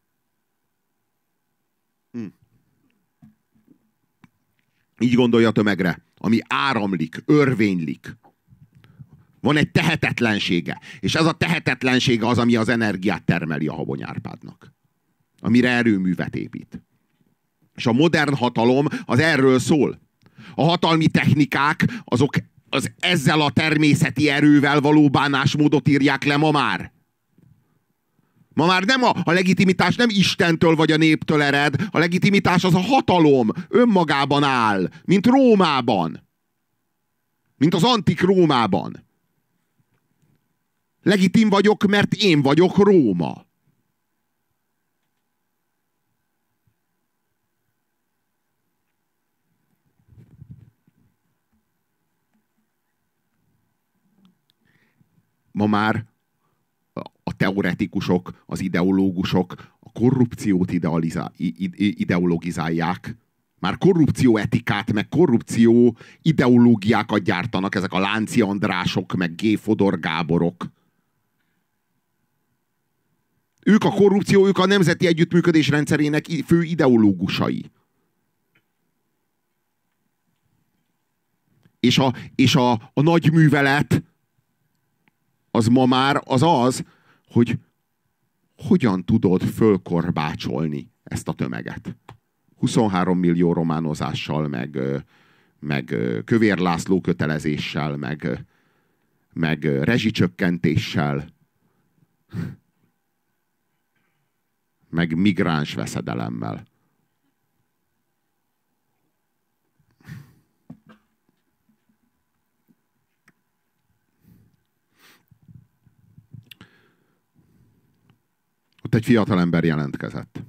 Így gondolja a tömegre. Ami áramlik, örvénylik. Van egy tehetetlensége. És ez a tehetetlensége az, ami az energiát termeli a Habony Árpádnak. Amire erőművet épít. És a modern hatalom az erről szól. A hatalmi technikák, azok ezzel a természeti erővel való bánásmódot írják le ma már. Ma már nem a legitimitás nem Istentől vagy a néptől ered, a legitimitás az a hatalom önmagában áll, mint Rómában. Mint az antik Rómában. Legitim vagyok, mert én vagyok Róma. Ma már a teoretikusok, az ideológusok a korrupciót ideologizálják. Már korrupció etikát, meg korrupció ideológiákat gyártanak ezek a Lánci Andrások, meg G. Fodor Gáborok. Ők a korrupció, ők a nemzeti együttműködés rendszerének fő ideológusai. És a nagy művelet az ma már az, hogy hogyan tudod fölkorbácsolni ezt a tömeget. 23 millió románozással, meg Kövér László kötelezéssel, meg rezsicsökkentéssel, meg migráns veszedelemmel. Ott egy fiatal ember jelentkezett.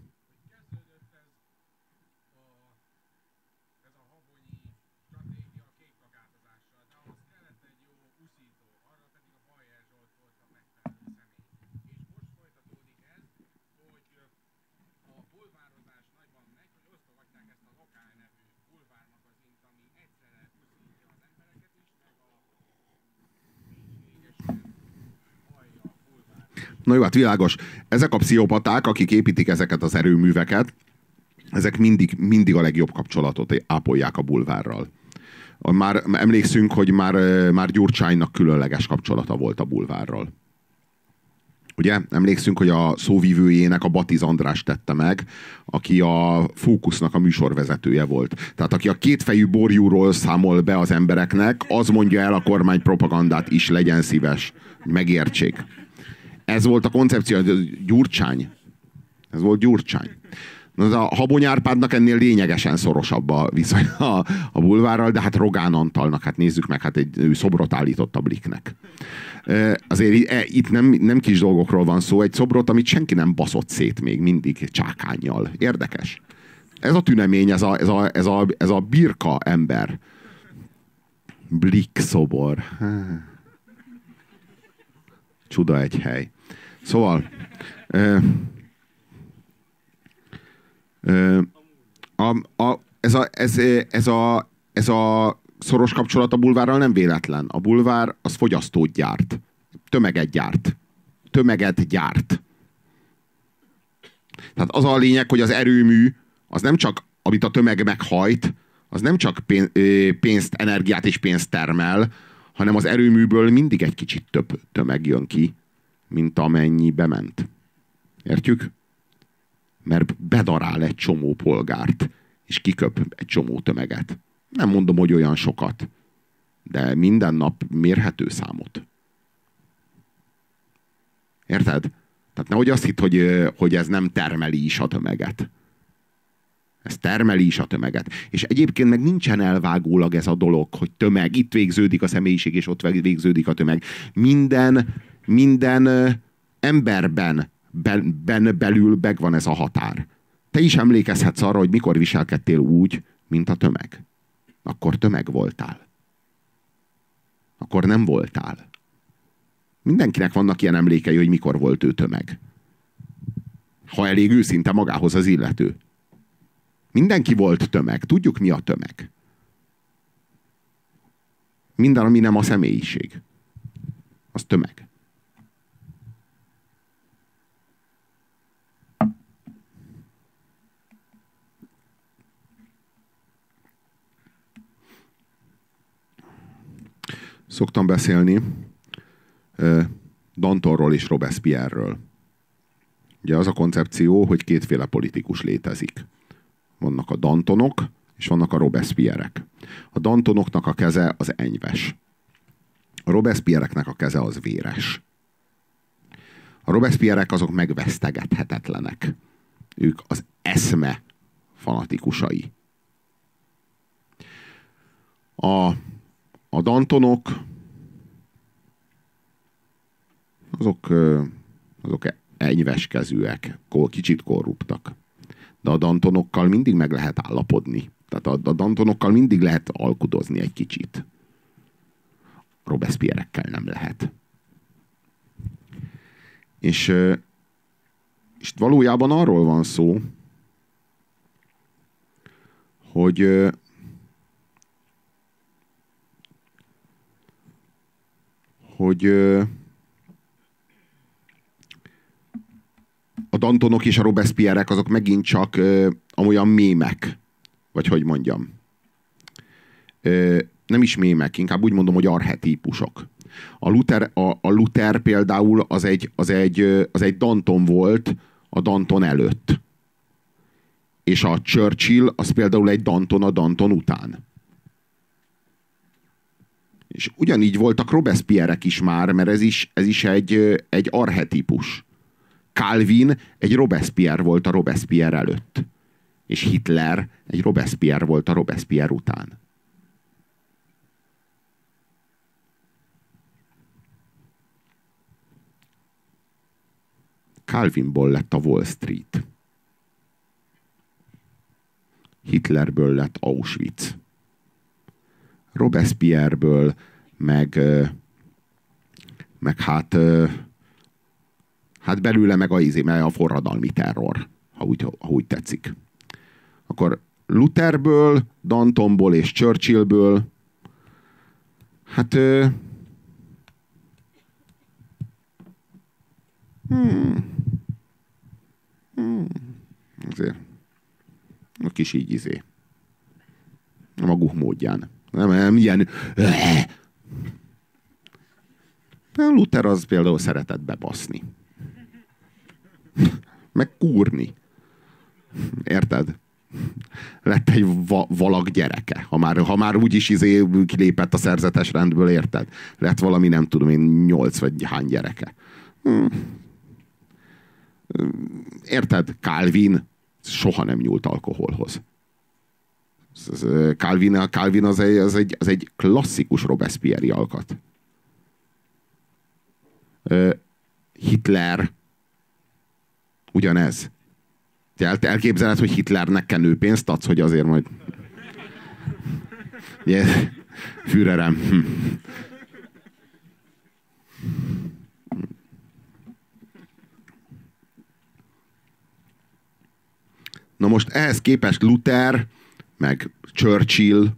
Na jó, hát világos. Ezek a pszichopaták, akik építik ezeket az erőműveket, ezek mindig a legjobb kapcsolatot ápolják a bulvárral. Már emlékszünk, hogy már Gyurcsánynak különleges kapcsolata volt a bulvárral. Ugye? Emlékszünk, hogy a szóvivőjének a Batiz András tette meg, aki a Fókusznak a műsorvezetője volt. Tehát aki a kétfejű borjúról számol be az embereknek, az mondja el a kormány propagandát is, legyen szíves, megértsék. Ez volt a koncepció, Gyurcsány. Ez volt Gyurcsány. A Habony Árpádnak ennél lényegesen szorosabb a viszony a bulvárral, de hát Rogán Antalnak, hát nézzük meg, hát ő szobrot állított a Bliknek. Azért itt nem kis dolgokról van szó, egy szobrot, amit senki nem baszott szét még mindig csákánnyal. Érdekes. Ez a tünemény, ez a birka ember. Blik szobor. Csuda egy hely. Szóval ez a szoros kapcsolat a bulvárral nem véletlen. A bulvár az fogyasztót gyárt. Tömeget gyárt. Tömeget gyárt. Tehát az a lényeg, hogy az erőmű az nem csak, amit a tömeg meghajt, az nem csak pénzt, energiát és pénzt termel, hanem az erőműből mindig egy kicsit több tömeg jön ki, mint amennyi bement. Értjük? Mert bedarál egy csomó polgárt, és kiköp egy csomó tömeget. Nem mondom, hogy olyan sokat, de minden nap mérhető számot. Érted? Tehát nehogy azt hidd, hogy ez nem termeli is a tömeget. Ez termeli is a tömeget. És egyébként meg nincsen elvágólag ez a dolog, hogy tömeg, itt végződik a személyiség, és ott végződik a tömeg. Minden emberben belül megvan ez a határ. Te is emlékezhetsz arra, hogy mikor viselkedtél úgy, mint a tömeg. Akkor tömeg voltál. Akkor nem voltál. Mindenkinek vannak ilyen emlékei, hogy mikor volt ő tömeg. Ha elég őszinte magához az illető. Mindenki volt tömeg. Tudjuk, mi a tömeg. Minden, ami nem a személyiség. Az tömeg. Szoktam beszélni Dantonról és Robespierre-ről. Ugye az a koncepció, hogy kétféle politikus létezik. Vannak a Dantonok, és vannak a Robespierre-ek. A Dantonoknak a keze az enyves. A Robespierre-eknek a keze az véres. A Robespierre-ek azok megvesztegethetetlenek. Ők az eszme fanatikusai. A Dantonok azok enyveskezűek, kicsit korruptak. De a Dantonokkal mindig meg lehet állapodni. Tehát a Dantonokkal mindig lehet alkudozni egy kicsit. Robespierre-ekkel nem lehet. És itt valójában arról van szó, hogy a Dantonok és a Robespierre-ek azok megint csak amolyan mémek. Vagy hogy mondjam. Nem is mémek, inkább úgy mondom, hogy archetípusok. A Luther például az egy Danton volt a Danton előtt. És a Churchill az például egy Danton a Danton után. És ugyanígy voltak Robespierre-ek is már, mert ez is egy archetípus. Calvin egy Robespierre volt a Robespierre előtt. És Hitler egy Robespierre volt a Robespierre után. Calvinból lett a Wall Street. Hitlerből lett Auschwitz. Robespierreből meg hát belőle meg a forradalmi terror, ha úgy tetszik. Akkor Lutherből, Dantonból és Churchillből hát azért a kis így a maguk módján. Nem ilyen Luther az például szeretett bebaszni. Meg kúrni. Érted? Lett egy valak gyereke. Ha már úgyis kilépett a szerzetes rendből, érted? Lett valami, nem tudom én, 8 vagy hány gyereke. Érted? Calvin soha nem nyúlt alkoholhoz. Calvin az egy klasszikus Robespierre-i alkat. Hitler ugyanez. Te elképzeled, hogy Hitlernek kenőpénzt adsz, hogy azért majd... Führerem. Na most ehhez képest Luther, meg Churchill,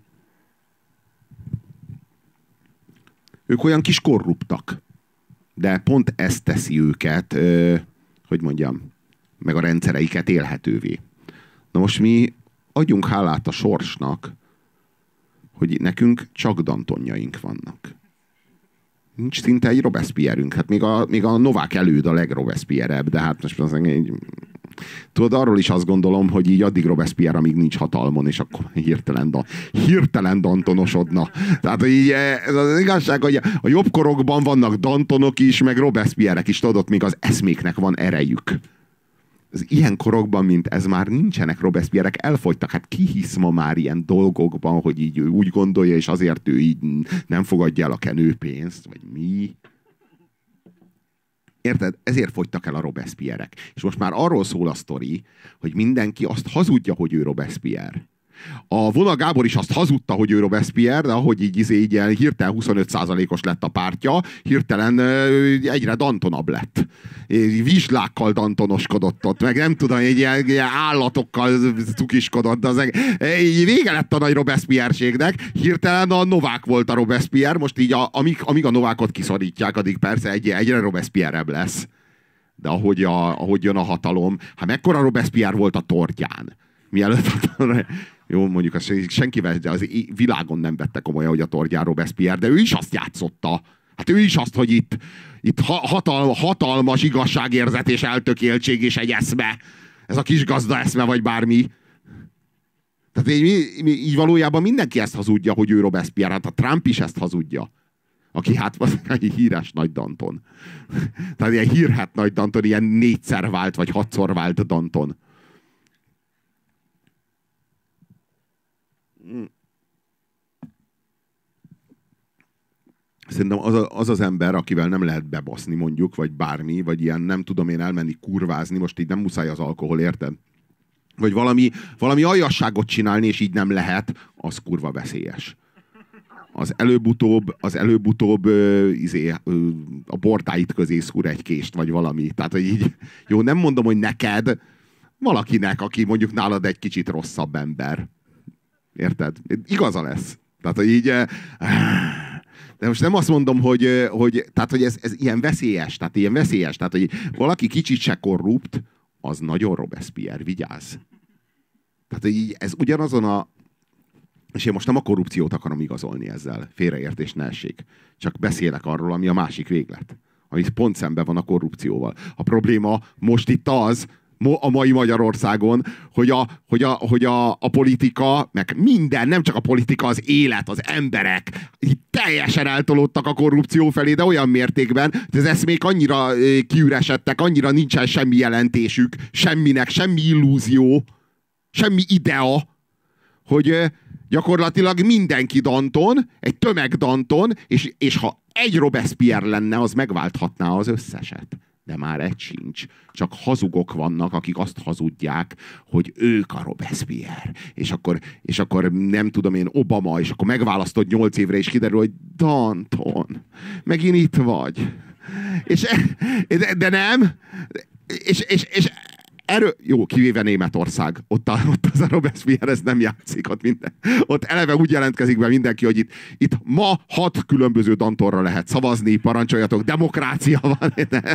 ők olyan kis korruptak. De pont ezt teszi őket, hogy mondjam, meg a rendszereiket élhetővé. Na most mi adjunk hálát a sorsnak, hogy nekünk csak Dantonjaink vannak. Nincs szinte egy Robespierrünk. Hát még a Novák Előd a legrobespierrebb, de hát most az egy... Tudod, arról is azt gondolom, hogy így addig Robespierre, amíg nincs hatalmon, és akkor hirtelen dantonosodna. Tehát így, ez az igazság, hogy a jobb korokban vannak Dantonok is, meg Robespierrek is, tudod, még az eszméknek van erejük. Az ilyen korokban, mint ez, már nincsenek Robespierrek, elfogytak. Hát ki hisz ma már ilyen dolgokban, hogy így ő úgy gondolja, és azért ő így nem fogadja el a kenőpénzt, vagy mi? Érted? Ezért fogytak el a Robespierrek. És most már arról szól a sztori, hogy mindenki azt hazudja, hogy ő Robespierre. A Vona Gábor is azt hazudta, hogy ő Robespierre, de ahogy így hirtelen 25%-os lett a pártja, hirtelen egyre dantonabb lett. Vizslákkal dantonoskodott ott, meg nem tudom, ilyen állatokkal cukiskodott, de az így vége lett a nagy Robespierre-ségnek, hirtelen a Novák volt a Robespierre, most így amíg a Novákot kiszorítják, addig persze egyre Robespierre-ebb lesz. De ahogy jön a hatalom, hát mekkora Robespierre volt a tortyán? Mielőtt jó, mondjuk senkivel az világon nem vette komolyan, hogy a torgyán Robespierre, de ő is azt játszotta. Hát ő is azt, hogy itt hatalmas igazságérzet és eltökéltség és egy eszme. Ez a kis gazda eszme, vagy bármi. Tehát így valójában mindenki ezt hazudja, hogy ő Robespierre. Hát a Trump is ezt hazudja. Aki hát egy híres Nagy Danton. Tehát ilyen hírhet Nagy Danton, ilyen 4-szer vált, vagy 6-szor vált Danton. Szerintem az ember, akivel nem lehet bebaszni mondjuk, vagy bármi, vagy ilyen nem tudom én elmenni kurvázni, most így nem muszáj az alkohol, érted? Vagy valami aljasságot csinálni, és így nem lehet, az kurva veszélyes. Az előbb-utóbb a bordáit közé szúr egy kést, vagy valami. Tehát, hogy így, jó, nem mondom, hogy neked, valakinek, aki mondjuk nálad egy kicsit rosszabb ember. Érted? Igaza lesz. Tehát, hogy így... De most nem azt mondom, hogy ez ilyen veszélyes. Tehát ilyen veszélyes. Tehát, hogy valaki kicsit se korrupt, az nagyon Robespierre, vigyázz. Tehát, hogy így ez ugyanazon a... És én most nem a korrupciót akarom igazolni ezzel. Félreértés ne essék. Csak beszélek arról, ami a másik véglet. Ami pont szemben van a korrupcióval. A probléma most itt az, a mai Magyarországon, hogy a politika, meg minden, nem csak a politika, az élet, az emberek így teljesen eltolódtak a korrupció felé, de olyan mértékben, hogy az eszmék annyira kiüresedtek, annyira nincsen semmi jelentésük, semminek, semmi illúzió, semmi idea, hogy gyakorlatilag mindenki Danton, egy tömeg Danton, és ha egy Robespierre lenne, az megválthatná az összeset. De már egy sincs. Csak hazugok vannak, akik azt hazudják, hogy ők a Robespierre. És akkor nem tudom én, Obama, és akkor megválasztod 8 évre, és kiderül, hogy Danton, megint itt vagy. De nem. És erről, jó, kivéve Németország, ott az a Robespierre, ez nem játszik, ott eleve úgy jelentkezik be mindenki, hogy itt ma 6 különböző Dantonra lehet szavazni, parancsoljatok, demokrácia van.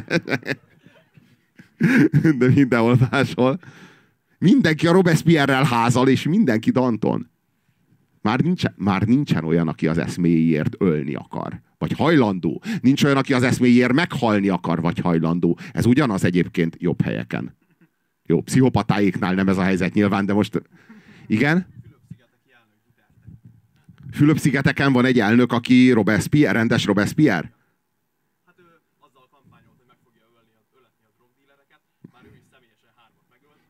De mindenhol máshol. Mindenki a Robespierrel házal, és mindenki Danton. Már nincsen olyan, aki az eszméiért ölni akar, vagy hajlandó. Nincs olyan, aki az eszméiért meghalni akar, vagy hajlandó. Ez ugyanaz egyébként jobb helyeken. Jó, pszichopatáiknál nem ez a helyzet nyilván, de most... Igen? Fülöp-szigeteken van egy elnök, aki Robespierre, rendes Robespierre? Hát ő azzal kampányolt, hogy meg fogja öletni a drogdílereket, már ő is személyesen 3-at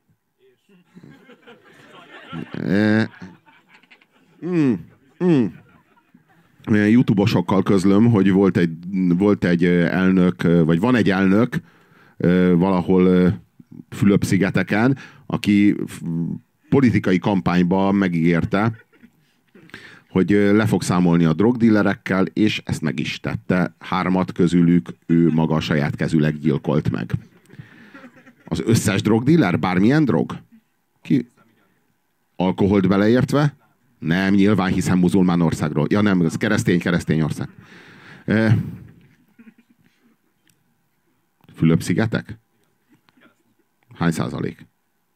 megölt, és... YouTube-osokkal közlöm, hogy volt egy elnök, vagy van egy elnök valahol Fülöp-szigeteken, aki politikai kampányban megígérte, hogy le fog számolni a drogdílerekkel, és ezt meg is tette. 3 közülük ő maga saját kezüleg gyilkolt meg. Az összes drogdíler? Bármilyen drog? Alkoholt beleértve? Nem, nyilván, hiszen muzulmán országról. Ja nem, ez keresztény ország. Fülöp-szigetek? Hány százalék?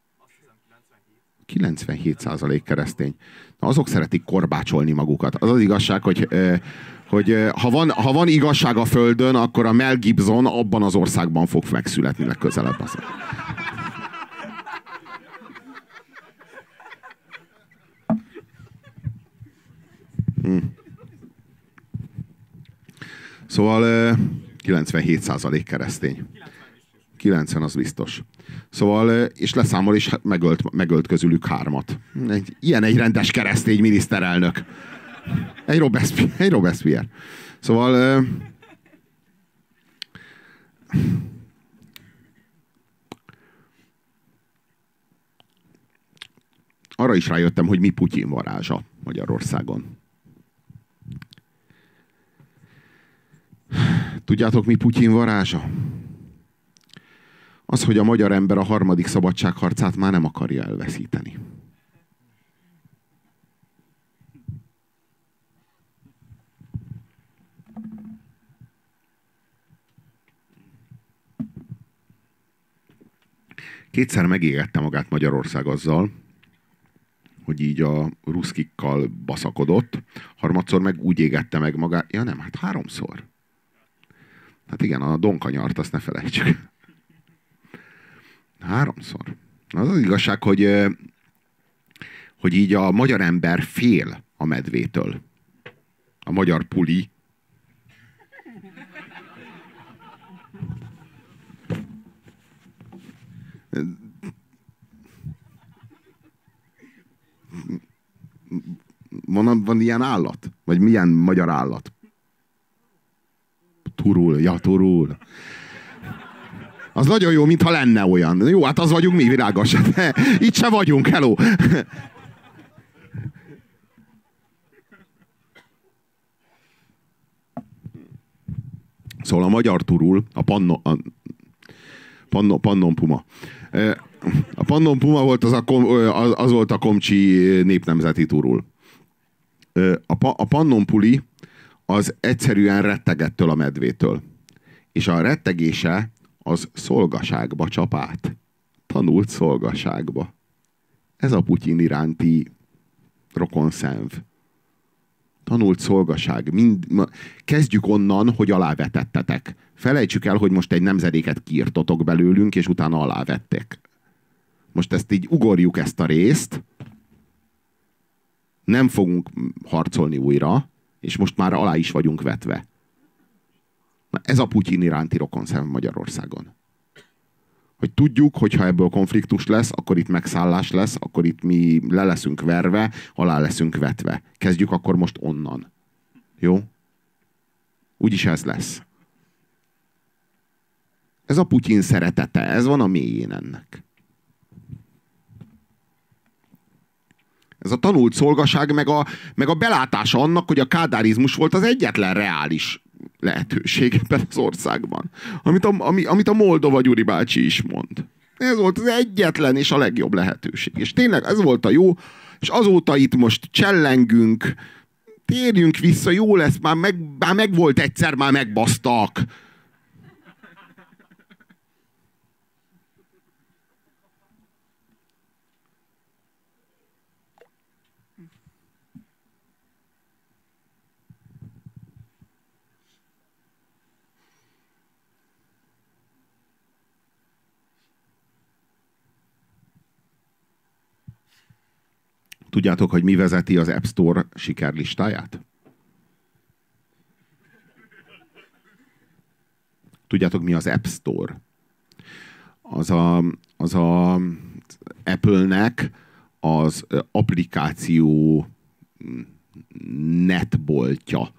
97% keresztény. Na, azok szeretik korbácsolni magukat. Az az igazság, hogy ha van igazság a Földön, akkor a Mel Gibson abban az országban fog megszületni legközelebb. Szóval 97% keresztény. 90 az biztos. Szóval, és leszámol, és megölt közülük 3. Egy rendes keresztény miniszterelnök. Egy Robespierre. Szóval arra is rájöttem, hogy mi Putyin varázsa Magyarországon. Tudjátok, mi Putyin varázsa? Az, hogy a magyar ember a 3. szabadságharcát már nem akarja elveszíteni. Kétszer megégette magát Magyarország azzal, hogy így a ruszkikkal baszakodott, harmadszor meg úgy égette meg magát, ja nem, hát 3-szor. Hát igen, a Donkanyart, azt ne felejtsük. 3-szor. Az az igazság, hogy így a magyar ember fél a medvétől. A magyar puli. Van ilyen állat? Vagy milyen magyar állat? Turul. Ja, turul. Az nagyon jó, mintha lenne olyan. Jó, hát az vagyunk mi, világos. De itt se vagyunk, hello. Szóval a magyar turul, a Pannon Puma. A Pannon Puma volt az volt a komcsi népnemzeti turul. A Pannon Puli az egyszerűen rettegettől a medvétől. És a rettegése az szolgaságba csap át. Tanult szolgaságba. Ez a Putyin iránti rokonszenv. Tanult szolgaság. Kezdjük onnan, hogy alávetettetek. Felejtsük el, hogy most egy nemzedéket kiirtotok belőlünk, és utána alávettek. Most ezt így ugorjuk, ezt a részt. Nem fogunk harcolni újra, és most már alá is vagyunk vetve. Na, ez a Putyin iránti rokonszenv Magyarországon. Hogy tudjuk, hogy ha ebből konfliktus lesz, akkor itt megszállás lesz, akkor itt mi le leszünk verve, alá leszünk vetve. Kezdjük akkor most onnan. Jó? Úgyis ez lesz. Ez a Putyin szeretete, ez van a mélyén ennek. Ez a tanult szolgaság, meg a belátása annak, hogy a kádárizmus volt az egyetlen reális lehetőség ebben az országban. Amit a Moldova Gyuri bácsi is mond. Ez volt az egyetlen és a legjobb lehetőség. És tényleg ez volt a jó, és azóta itt most csellengünk, térjünk vissza, jó lesz, már meg volt egyszer, már megbasztak. Tudjátok, hogy mi vezeti az App Store sikerlistáját? Tudjátok, mi az App Store? Az a Apple-nek az applikáció netboltja.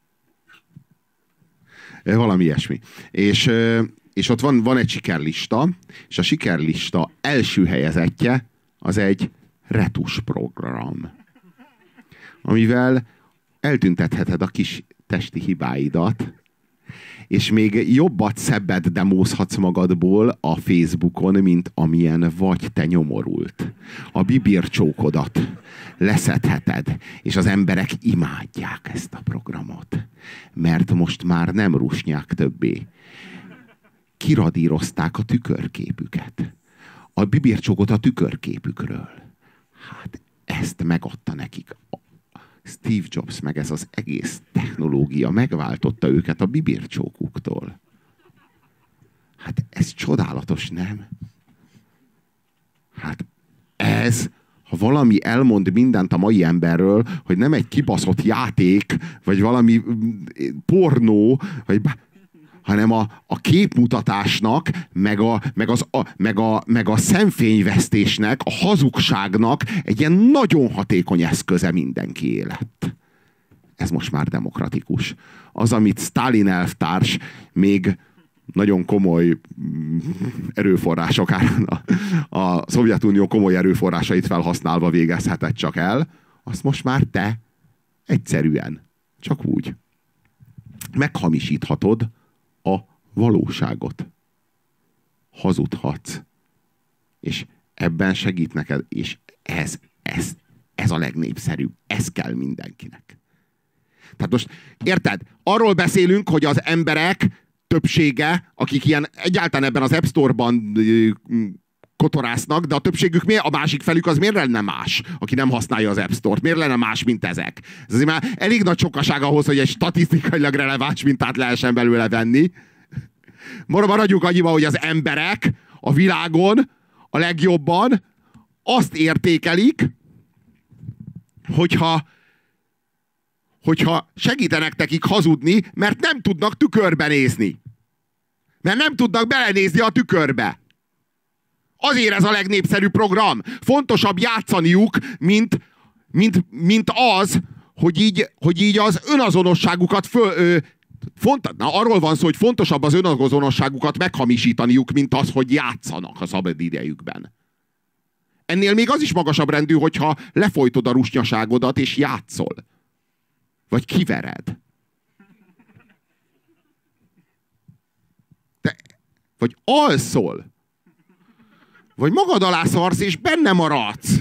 Valami ilyesmi. És ott van egy sikerlista, és a sikerlista első helyezettje az egy retusprogram, amivel eltüntetheted a kis testi hibáidat, és még jobbat, szebbet demózhatsz magadból a Facebookon, mint amilyen vagy te nyomorult. A bibircsókodat leszedheted, és az emberek imádják ezt a programot. Mert most már nem rusnyák többé. Kiradírozták a tükörképüket. A bibircsókot a tükörképükről. Hát ezt megadta nekik. Steve Jobs, meg ez az egész technológia megváltotta őket a bibircsókuktól. Hát ez csodálatos, nem? Hát ez, ha valami elmond mindent a mai emberről, hogy nem egy kibaszott játék, vagy valami pornó, vagy hanem a képmutatásnak, meg a szemfényvesztésnek, a hazugságnak egy ilyen nagyon hatékony eszköze mindenki élet. Ez most már demokratikus. Az, amit Sztálin elvtárs még nagyon komoly erőforrások a Szovjetunió komoly erőforrásait felhasználva végezhetett csak el, azt most már te egyszerűen, csak úgy meghamisíthatod a valóságot. Hazudhatsz. És ebben segít neked, és ez a legnépszerűbb. Ez kell mindenkinek. Tehát most, érted? Arról beszélünk, hogy az emberek többsége, akik ilyen egyáltalán ebben az App Store-ban kotorásznak, de a többségük a másik felük az miért lenne más, aki nem használja az App Store-t? Miért lenne más, mint ezek? Ez azért már elég nagy sokaság ahhoz, hogy egy statisztikailag releváns mintát lehessen belőle venni. Maradjunk annyiba, hogy az emberek a világon a legjobban azt értékelik, hogyha segítenek nekik hazudni, mert nem tudnak tükörbe nézni. Mert nem tudnak belenézni a tükörbe. Azért ez a legnépszerűbb program. Fontosabb játszaniuk, mint az, hogy így az önazonosságukat arról van szó, hogy fontosabb az önazonosságukat meghamisítaniuk, mint az, hogy játszanak a szabad idejükben. Ennél még az is magasabb rendű, hogyha lefolytod a rusnyaságodat és játszol. Vagy kivered. Vagy alszol. Vagy magad alá szarsz és benne maradsz.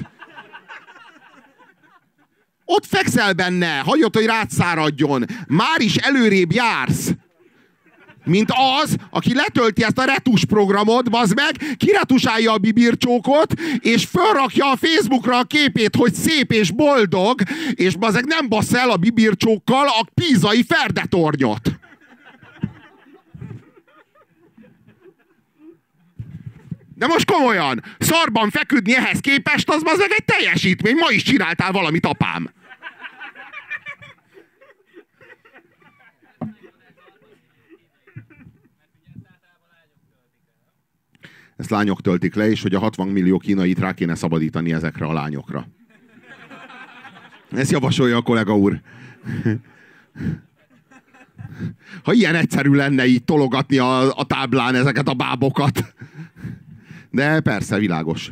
Ott fekszel benne, hagyod, hogy rád száradjon. Már is előrébb jársz. Mint az, aki letölti ezt a retus programot, bazd meg, kiretusálja a bibircsókot, és felrakja a Facebookra a képét, hogy szép és boldog, és bazd meg nem bassz el a bibircsókkal a pízai Ferdetornyot. De most komolyan, szarban feküdni ehhez képest, az bazd meg egy teljesítmény. Ma is csináltál valamit, apám. Ezt lányok töltik le, és hogy a 60 millió kínait rá kéne szabadítani ezekre a lányokra. Ezt javasolja a kollega úr. Ha ilyen egyszerű lenne így tologatni a táblán ezeket a bábokat. De persze, világos.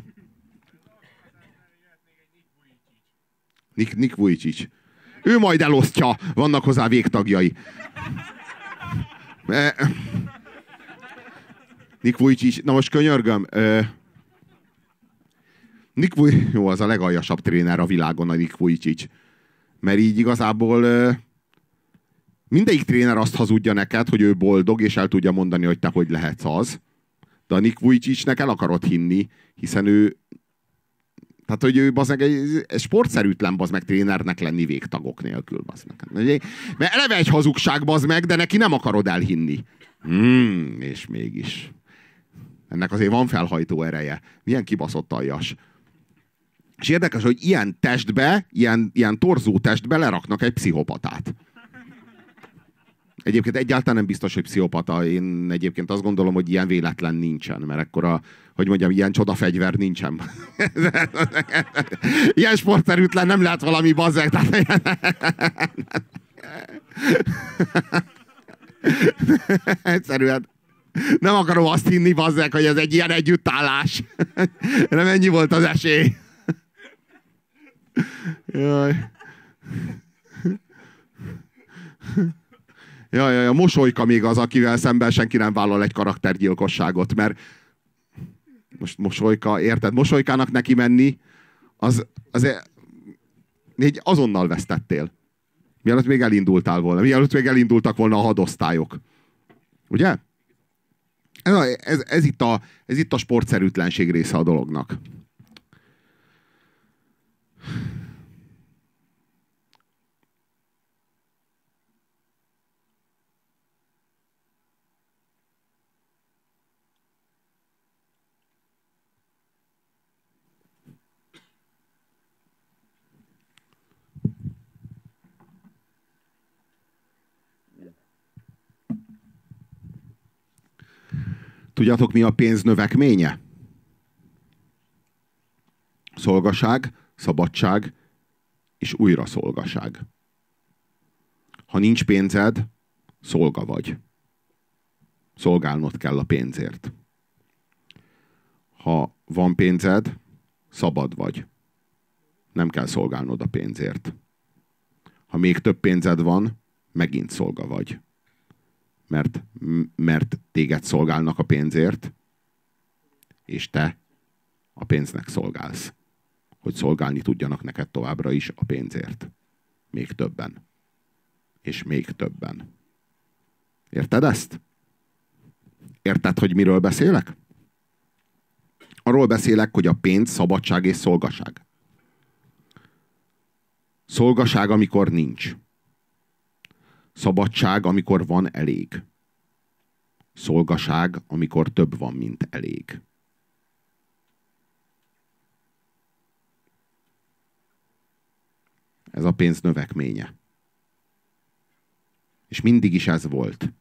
Nick Vujicic. Ő majd elosztja, vannak hozzá végtagjai. Nick Vujicic, na most könyörgöm. Jó, az a legaljasabb tréner a világon, a Nick Vujicic. Mert így igazából mindegyik tréner azt hazudja neked, hogy ő boldog, és el tudja mondani, hogy te hogy lehetsz az. De a Nick Vujicicnek el akarod hinni, hiszen ő tehát, hogy ő bazeg egy sportszerűtlen bazd trénernek lenni végtagok nélkül bazd meg. Mert eleve egy hazugság bazd meg, de neki nem akarod elhinni. És mégis. Ennek azért van felhajtó ereje. Milyen kibaszott aljas. És érdekes, hogy ilyen testbe, ilyen torzó testbe leraknak egy pszichopatát. Egyébként egyáltalán nem biztos, hogy pszichopata. Én egyébként azt gondolom, hogy ilyen véletlen nincsen, mert ekkora, hogy mondjam, ilyen csodafegyver nincsen. Ilyen sportszerűtlen nem lehet valami bazzeg. Egyszerűen nem akarom azt hinni, bazzeg, hogy ez egy ilyen együttállás. Nem ennyi volt az esély. Jaj. Jaj, a Mosolyka még az, akivel szemben senki nem vállal egy karaktergyilkosságot, mert most Mosolyka, érted? Mosolykának neki menni, az így azonnal vesztettél. Mielőtt még elindultál volna. Mielőtt még elindultak volna a hadosztályok. Ugye? Ez itt a sportszerűtlenség része a dolognak. Tudjátok, mi a pénz növekménye? Szolgaság, szabadság és újra szolgaság. Ha nincs pénzed, szolga vagy. Szolgálnod kell a pénzért. Ha van pénzed, szabad vagy. Nem kell szolgálnod a pénzért. Ha még több pénzed van, megint szolga vagy. Mert téged szolgálnak a pénzért, és te a pénznek szolgálsz. Hogy szolgálni tudjanak neked továbbra is a pénzért. Még többen. És még többen. Érted ezt? Érted, hogy miről beszélek? Arról beszélek, hogy a pénz szabadság és szolgaság. Szolgaság, amikor nincs. Szabadság, amikor van elég. Szolgaság, amikor több van, mint elég. Ez a pénz növekménye. És mindig is ez volt.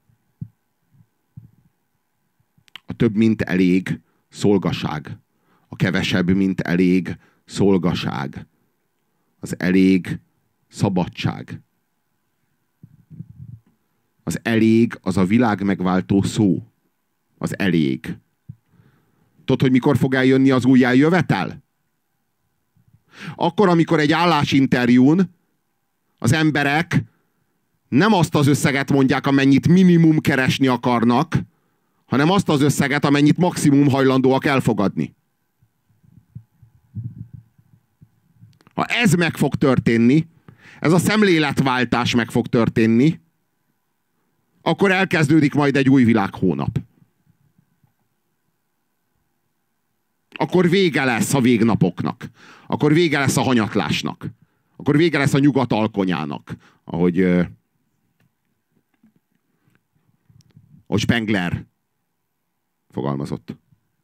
A több, mint elég szolgaság. A kevesebb, mint elég szolgaság. Az elég szabadság. Az elég az a világ megváltó szó. Az elég. Tudod, hogy mikor fog eljönni az újjájövetel? Akkor, amikor egy állásinterjún az emberek nem azt az összeget mondják, amennyit minimum keresni akarnak, hanem azt az összeget, amennyit maximum hajlandóak elfogadni. Ha ez meg fog történni, ez a szemléletváltás meg fog történni, akkor elkezdődik majd egy új világhónap. Akkor vége lesz a végnapoknak. Akkor vége lesz a hanyatlásnak. Akkor vége lesz a nyugat alkonyának. Ahogy Spengler fogalmazott.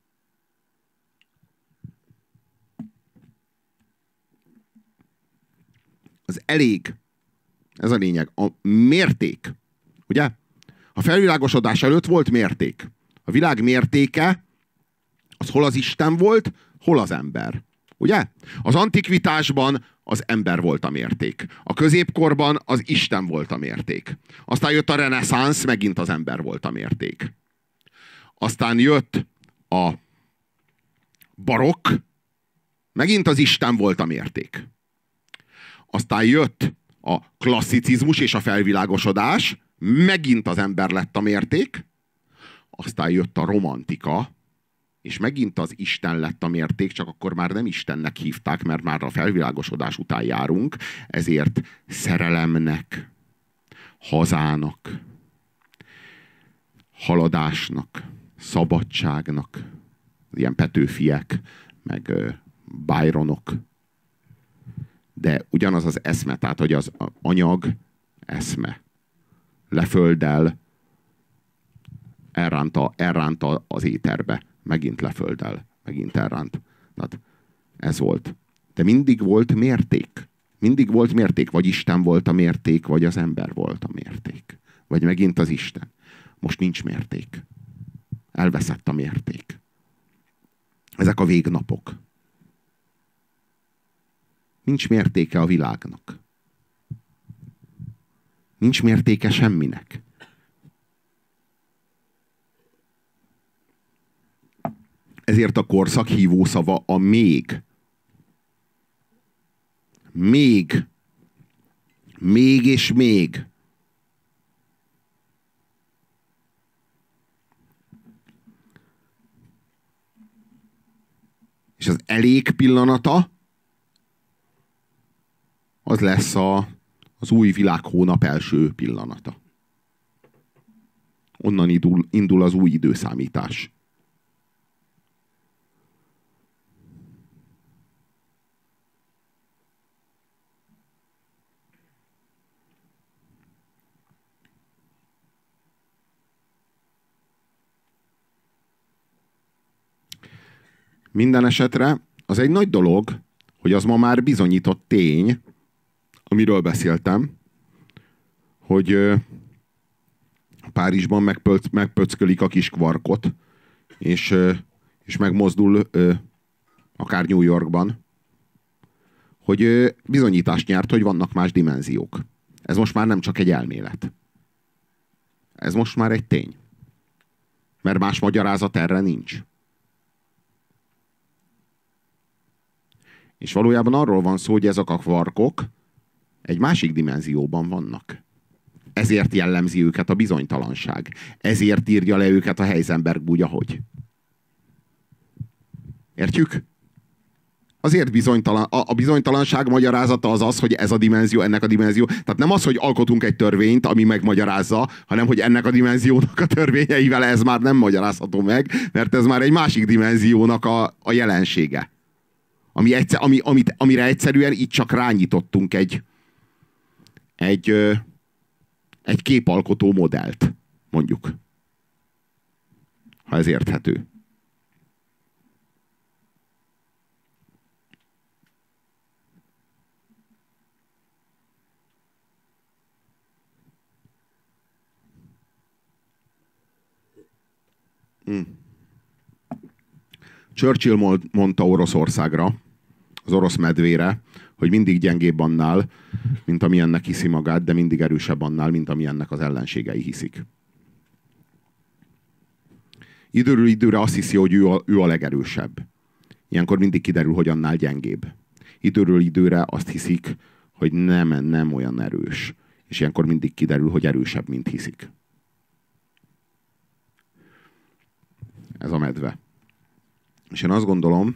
Az elég. Ez a lényeg. A mérték. Ugye? A felvilágosodás előtt volt mérték. A világ mértéke az hol az Isten volt, hol az ember. Ugye? Az antikvitásban az ember volt a mérték. A középkorban az Isten volt a mérték. Aztán jött a reneszánsz, megint az ember volt a mérték. Aztán jött a barokk, megint az Isten volt a mérték. Aztán jött a klasszicizmus és a felvilágosodás, megint az ember lett a mérték. Aztán jött a romantika, és megint az Isten lett a mérték, csak akkor már nem Istennek hívták, mert már a felvilágosodás után járunk, ezért szerelemnek, hazának, haladásnak, szabadságnak, ilyen Petőfiek, meg Byronok. De ugyanaz az eszme, tehát hogy az anyag eszme lefölddel elránta az éterbe. Megint lefölddel, megint elránt. Tehát ez volt. De mindig volt mérték. Mindig volt mérték. Vagy Isten volt a mérték, vagy az ember volt a mérték. Vagy megint az Isten. Most nincs mérték. Elveszett a mérték. Ezek a végnapok. Nincs mértéke a világnak. Nincs mértéke semminek. Ezért a korszak hívószava a még. Még. Még és még. És az elég pillanata az lesz az új világhónap első pillanata. Onnan indul az új időszámítás. Minden esetre az egy nagy dolog, hogy az ma már bizonyított tény, amiről beszéltem, hogy Párizsban megpöckölik a kis kvarkot, és megmozdul akár New Yorkban, hogy bizonyítást nyert, hogy vannak más dimenziók. Ez most már nem csak egy elmélet. Ez most már egy tény. Mert más magyarázat erre nincs. És valójában arról van szó, hogy ezek a kvarkok egy másik dimenzióban vannak. Ezért jellemzi őket a bizonytalanság. Ezért írja le őket a Heisenberg úgy, ahogy. Értjük? Azért bizonytalan. A bizonytalanság magyarázata az az, hogy ez a dimenzió, ennek a dimenzió. Tehát nem az, hogy alkotunk egy törvényt, ami megmagyarázza, hanem hogy ennek a dimenziónak a törvényeivel ez már nem magyarázható meg, mert ez már egy másik dimenziónak a jelensége. Amire egyszerűen itt csak rányítottunk egy képalkotó modellt, mondjuk. Ha ez érthető. Churchill mondta Oroszországra, az orosz medvére, hogy mindig gyengébb annál, mint amilyennek hiszi magát, de mindig erősebb annál, mint amilyennek az ellenségei hiszik. Időről időre azt hiszi, hogy ő a legerősebb. Ilyenkor mindig kiderül, hogy annál gyengébb. Időről időre azt hiszik, hogy nem olyan erős. És ilyenkor mindig kiderül, hogy erősebb, mint hiszik. Ez a medve. És én azt gondolom,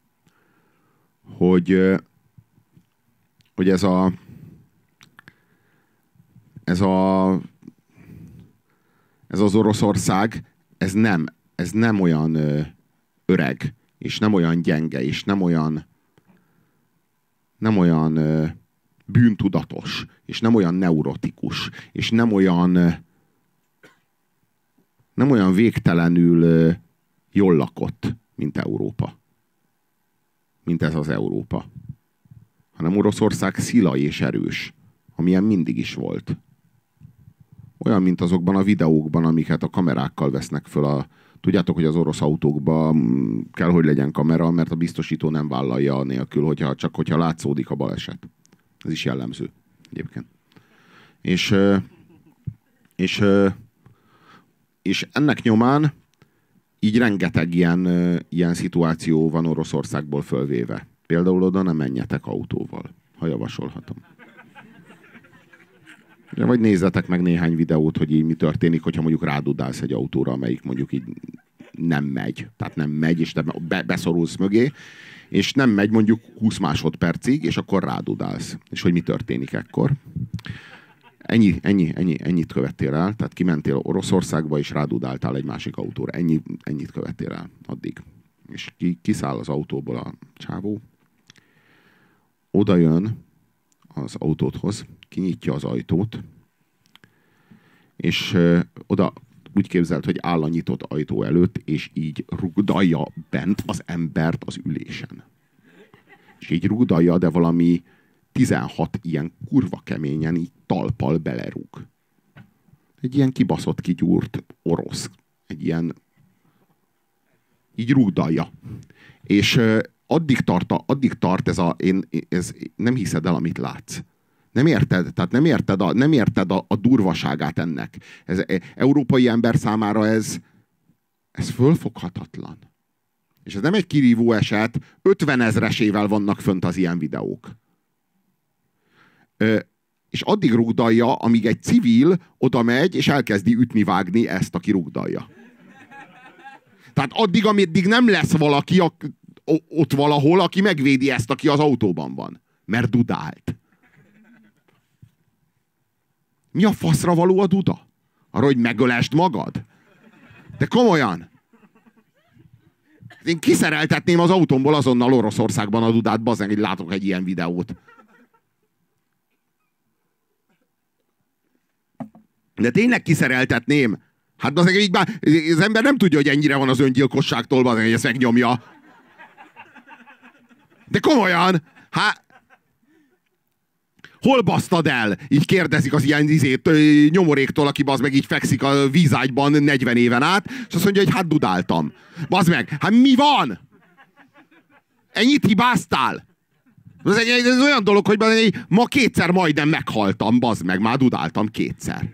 hogy ez az Oroszország, ez nem olyan öreg, és nem olyan gyenge, és nem olyan bűntudatos, és nem olyan neurotikus, és nem olyan végtelenül jól lakott, mint Európa. Mint ez az Európa. Hanem Oroszország szilaj és erős, amilyen mindig is volt. Olyan, mint azokban a videókban, amiket a kamerákkal vesznek föl. Tudjátok, hogy az orosz autókban kell, hogy legyen kamera, mert a biztosító nem vállalja nélkül, hogyha látszódik a baleset. Ez is jellemző egyébként. És ennek nyomán így rengeteg ilyen szituáció van Oroszországból fölvéve. Például oda nem menjetek autóval, ha javasolhatom. Vagy nézzetek meg néhány videót, hogy így mi történik, hogyha mondjuk rádudálsz egy autóra, amelyik mondjuk így nem megy. Tehát nem megy, és te beszorulsz mögé, és nem megy mondjuk 20 másodpercig, és akkor rádudálsz. És hogy mi történik ekkor? Ennyit követtél el, tehát kimentél Oroszországba, és rádudáltál egy másik autóra. Ennyit követtél el addig. És kiszáll az autóból a csávó, oda jön az autódhoz, kinyitja az ajtót, és oda úgy képzelt, hogy áll a nyitott ajtó előtt, és így rugdalja bent az embert az ülésen. És így rugdalja, de valami 16 ilyen kurva keményen így talpal belerúg. Egy ilyen kibaszott, kigyúrt orosz. Egy ilyen... Így rugdalja. És addig tart ez nem hiszed el, amit látsz. Nem érted? Tehát nem érted a durvaságát ennek. Európai ember számára ez fölfoghatatlan. És ez nem egy kirívó eset, 50 000-esével vannak fönt az ilyen videók. És addig rugdalja, amíg egy civil oda megy, és elkezdi ütni-vágni ezt, aki rugdalja. Tehát addig, ameddig nem lesz valaki ott valahol, aki megvédi ezt, aki az autóban van. Mert dudált. Mi a faszra való a duda? Arra, hogy megölesd magad? De komolyan. Én kiszereltetném az autómból azonnal Oroszországban a dudát, bazen, hogy látok egy ilyen videót. De tényleg kiszereltetném. Hát bazen, így már az ember nem tudja, hogy ennyire van az öngyilkosságtól, bazen, hogy ezt megnyomja. De komolyan. Hol basztad el? Így kérdezik az ilyen nyomoréktól, aki bazd meg így fekszik a vízágyban 40 éven át, és azt mondja, hogy hát dudáltam. Bazd meg, hát mi van? Ennyit hibáztál? Ez olyan dolog, hogy ma 2-szer majdnem meghaltam, bazd meg, már dudáltam 2-szer.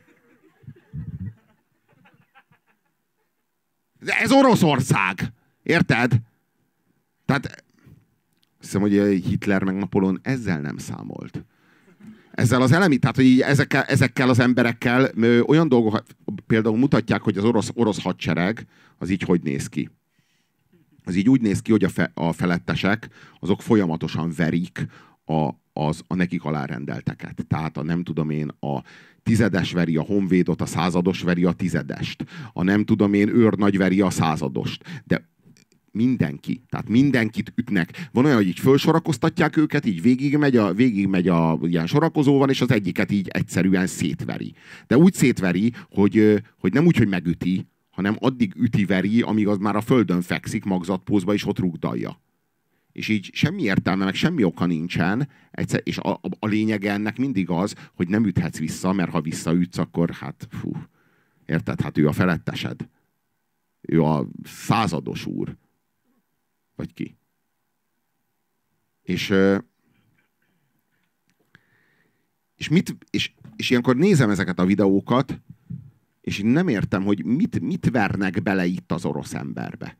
De ez Oroszország. Érted? Tehát azt hiszem, hogy Hitler meg Napóleon ezzel nem számolt. Ezzel az tehát hogy ezekkel az emberekkel olyan dolgok például mutatják, hogy az orosz hadsereg az így hogy néz ki. Az így úgy néz ki, hogy a felettesek azok folyamatosan verik a nekik alárendelteket. Tehát a 10-es veri a honvédot, a 100-as veri a 10-est. Őrnagy veri a 100-ost. De mindenki. Tehát mindenkit ütnek. Van olyan, hogy így fölsorakoztatják őket, így végigmegy a ilyen sorakozóban, és az egyiket így egyszerűen szétveri. De úgy szétveri, hogy nem úgy, hogy megüti, hanem addig üti-veri, amíg az már a földön fekszik magzatpózba, és ott rugdalja. És így semmi értelme, meg semmi oka nincsen, és a lényege ennek mindig az, hogy nem üthetsz vissza, mert ha visszaütsz, akkor hát érted, hát ő a felettesed. Ő a százados úr. Vagy ki. És ilyenkor nézem ezeket a videókat, és én nem értem, hogy mit vernek bele itt az orosz emberbe.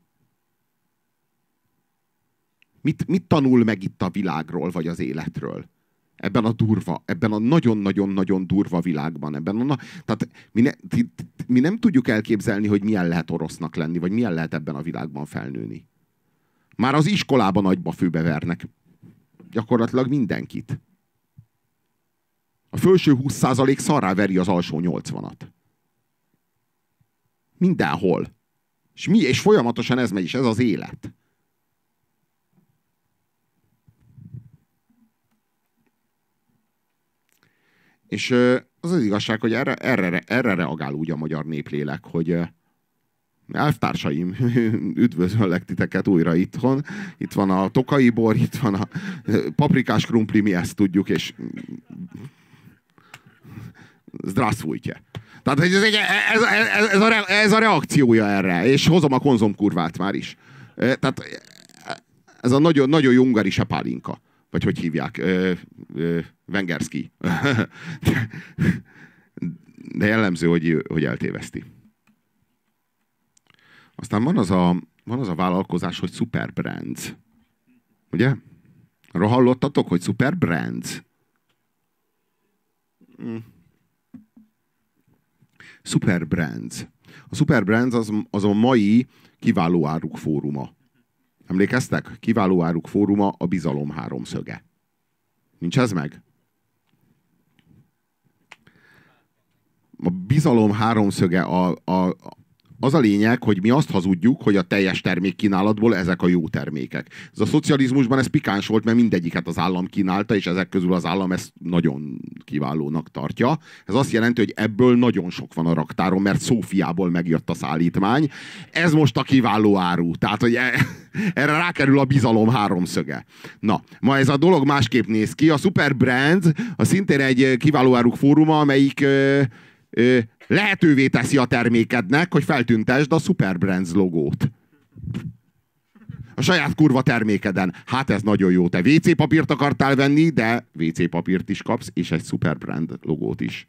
Mit tanul meg itt a világról, vagy az életről? Ebben a nagyon-nagyon-nagyon durva világban. Tehát mi nem tudjuk elképzelni, hogy milyen lehet orosznak lenni, vagy milyen lehet ebben a világban felnőni. Már az iskolában agyba főbe vernek gyakorlatilag mindenkit. A felső 20% szarrá veri az alsó 80-at. Mindenhol. És folyamatosan ez megy, és ez az élet. És az az igazság, hogy erre reagál úgy a magyar néplélek, hogy elvtársaim, üdvözöllek titeket újra itthon. Itt van a tokai bor, itt van a paprikás krumpli, mi ezt tudjuk, és zdravstvujtje. Tehát ez a reakciója erre, és hozom a konzomkurvát már is. Tehát ez a nagyon, nagyon jó ungari sepálinka. Vagy hogy hívják? Wengerski. De jellemző, hogy eltéveszti. Aztán van az a vállalkozás, hogy Super Brands. Ugye? Arra hallottatok, hogy Super Brands? Super Brands. A Super Brands az a mai kiváló áruk fóruma. Emlékeztek? Kiváló áruk fóruma, a bizalom háromszöge. Nincs ez meg? A bizalom háromszöge az a lényeg, hogy mi azt hazudjuk, hogy a teljes termékkínálatból ezek a jó termékek. Ez a szocializmusban ez pikáns volt, mert mindegyiket az állam kínálta, és ezek közül az állam ezt nagyon kiválónak tartja. Ez azt jelenti, hogy ebből nagyon sok van a raktáron, mert Szófiából megjött a szállítmány. Ez most a kiváló áru. Tehát, hogy erre rákerül a bizalom háromszöge. Na, ma ez a dolog másképp néz ki. A Super Brands a szintén egy kiváló áruk fóruma, amelyik lehetővé teszi a termékednek, hogy feltüntesd a Super Brands logót. A saját kurva termékeden. Hát ez nagyon jó. Te WC papírt akartál venni, de WC papírt is kapsz, és egy Super Brand logót is.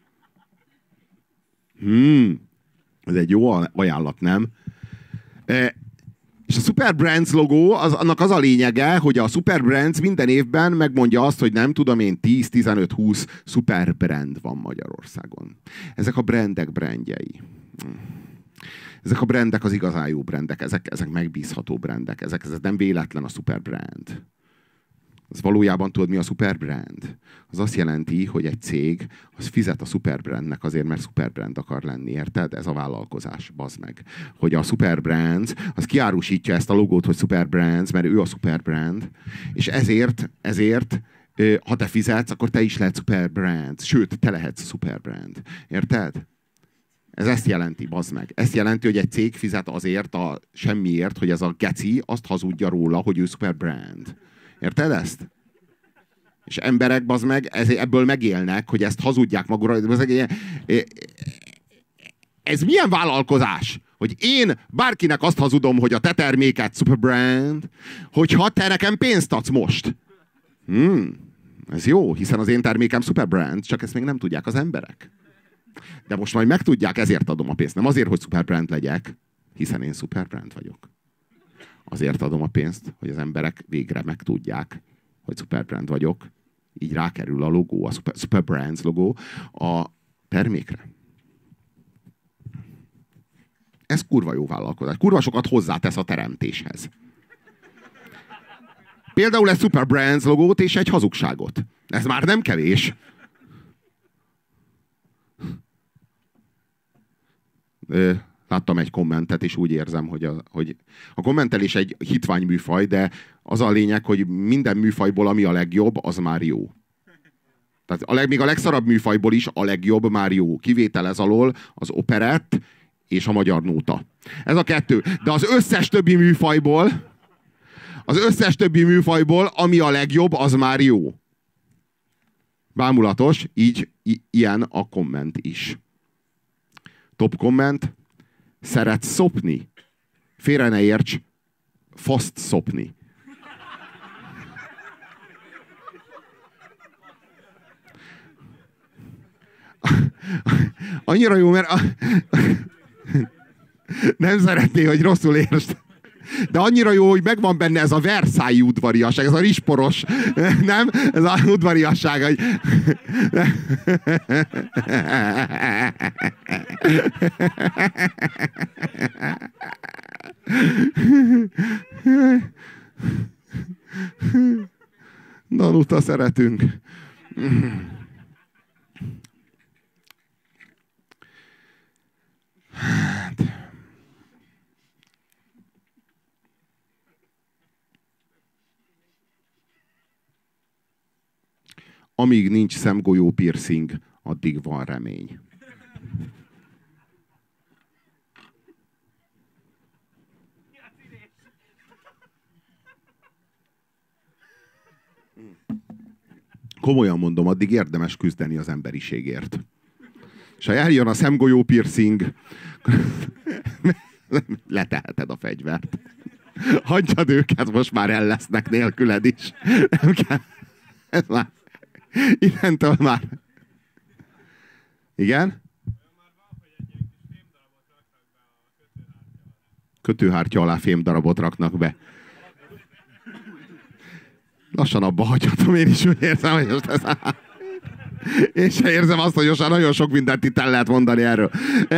Ez egy jó ajánlat, nem? És a Super Brands logó, annak az a lényege, hogy a Super Brands minden évben megmondja azt, hogy nem tudom én, 10, 15, 20 Super Brand van Magyarországon. Ezek a brandek brandjei. Ezek a brandek az igazán jó brandek, ezek megbízható brandek, ez nem véletlen a Super Brand. Az valójában tudod, mi a Super Brand? Az azt jelenti, hogy egy cég az fizet a Super Brandnek azért, mert Super Brand akar lenni, érted? Ez a vállalkozás, bazd meg. Hogy a Super Brands, az kiárusítja ezt a logót, hogy Super Brands, mert ő a Super Brand, és ezért ha te fizetsz, akkor te is lehetsz Super Brand. Sőt, te lehetsz Super Brand. Érted? Ez ezt jelenti, bazd meg. Ezt jelenti, hogy egy cég fizet azért a semmiért, hogy ez a geci azt hazudja róla, hogy ő Super Brand. Érted ezt? És emberek, bazd meg, ebből megélnek, hogy ezt hazudják magukra. Ez milyen vállalkozás? Hogy én bárkinek azt hazudom, hogy a te terméket Super Brand, hogyha te nekem pénzt adsz most. Ez jó, hiszen az én termékem Super Brand, csak ezt még nem tudják az emberek. De most majd megtudják, ezért adom a pénzt. Nem azért, hogy Super Brand legyek, hiszen én Super Brand vagyok. Azért adom a pénzt, hogy az emberek végre megtudják, hogy Super Brand vagyok. Így rákerül a logó, a Super Brands logó a termékre. Ez kurva jó vállalkozás. Kurva sokat hozzátesz a teremtéshez. Például egy Super Brands logót és egy hazugságot. Ez már nem kevés. Láttam egy kommentet, és úgy érzem, hogy a kommentelés egy hitványműfaj, de az a lényeg, hogy minden műfajból, ami a legjobb, az már jó. Tehát még a legszarabb műfajból is a legjobb már jó. Kivétel ez alól az operett és a magyar nóta. Ez a kettő. De az összes többi műfajból, ami a legjobb, az már jó. Bámulatos, ilyen a komment is. Top komment. Szeretsz szopni? Félre ne érts, faszt szopni. Annyira jó, mert nem szeretné, hogy rosszul értsd. De annyira jó, hogy megvan benne ez a Versailles udvariasság, ez a risporos, nem? Ez a udvariasság, hogy... Danuta szeretünk. Amíg nincs szemgolyó piercing, addig van remény. Komolyan mondom, addig érdemes küzdeni az emberiségért. És ha eljön a szemgolyó piercing, leteheted a fegyvert. Hagyjad őket, most már el lesznek nélküled is. Nem kell. Ez már... Innentől már... Igen? Kötőhártya alá fémdarabot raknak be. Lassan abba hagyhatom, én is úgy érzem, hogy most ez... Én sem érzem azt, hogy most nagyon sok mindent itt el lehet mondani erről.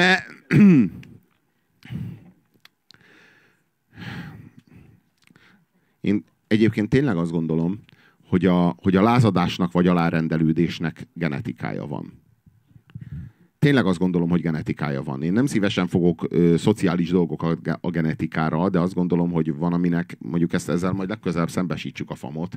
Én egyébként tényleg azt gondolom, hogy a lázadásnak vagy alárendelődésnek genetikája van. Tényleg azt gondolom, hogy genetikája van. Én nem szívesen fogok szociális dolgokat a genetikára, de azt gondolom, hogy van, aminek mondjuk ezzel majd legközelebb szembesítsük a famot.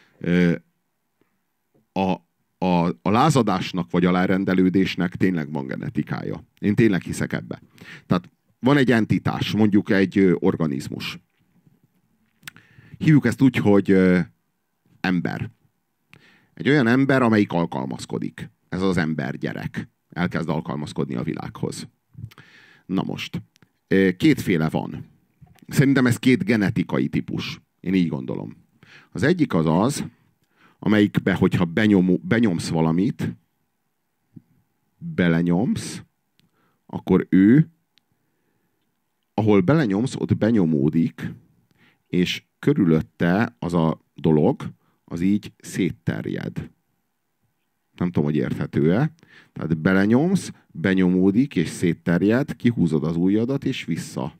A lázadásnak vagy alárendelődésnek tényleg van genetikája. Én tényleg hiszek ebbe. Tehát van egy entitás, mondjuk egy organizmus. Hívjuk ezt úgy, hogy ember. Egy olyan ember, amelyik alkalmazkodik. Ez az ember gyerek. Elkezd alkalmazkodni a világhoz. Na most. Kétféle van. Szerintem ez két genetikai típus. Én így gondolom. Az egyik az, amelyikbe, hogyha benyomsz valamit, belenyomsz, akkor ő, ahol belenyomsz, ott benyomódik, és körülötte az a dolog, az így szétterjed. Nem tudom, hogy érthető-e. Tehát belenyomsz, benyomódik, és szétterjed, kihúzod az ujjadat, és vissza.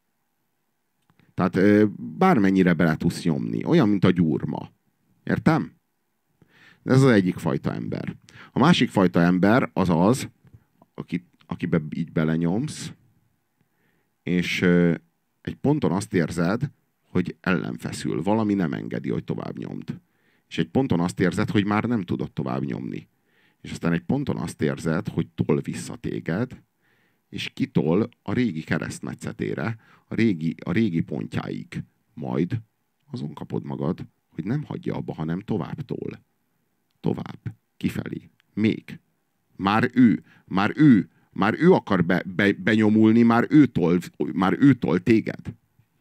Tehát bármennyire bele tudsz nyomni. Olyan, mint a gyurma. Értem? Ez az egyik fajta ember. A másik fajta ember az, akibe így belenyomsz, és egy ponton azt érzed, hogy ellenfeszül. Valami nem engedi, hogy tovább nyomd. És egy ponton azt érzed, hogy már nem tudod tovább nyomni. És aztán egy ponton azt érzed, hogy tol vissza téged, és kitol a régi keresztmetszetére, a régi pontjáig. Majd azon kapod magad, hogy nem hagyja abba, hanem tovább tol. Tovább. Kifelé. Még. Már ő akar benyomulni, már ő tol téged.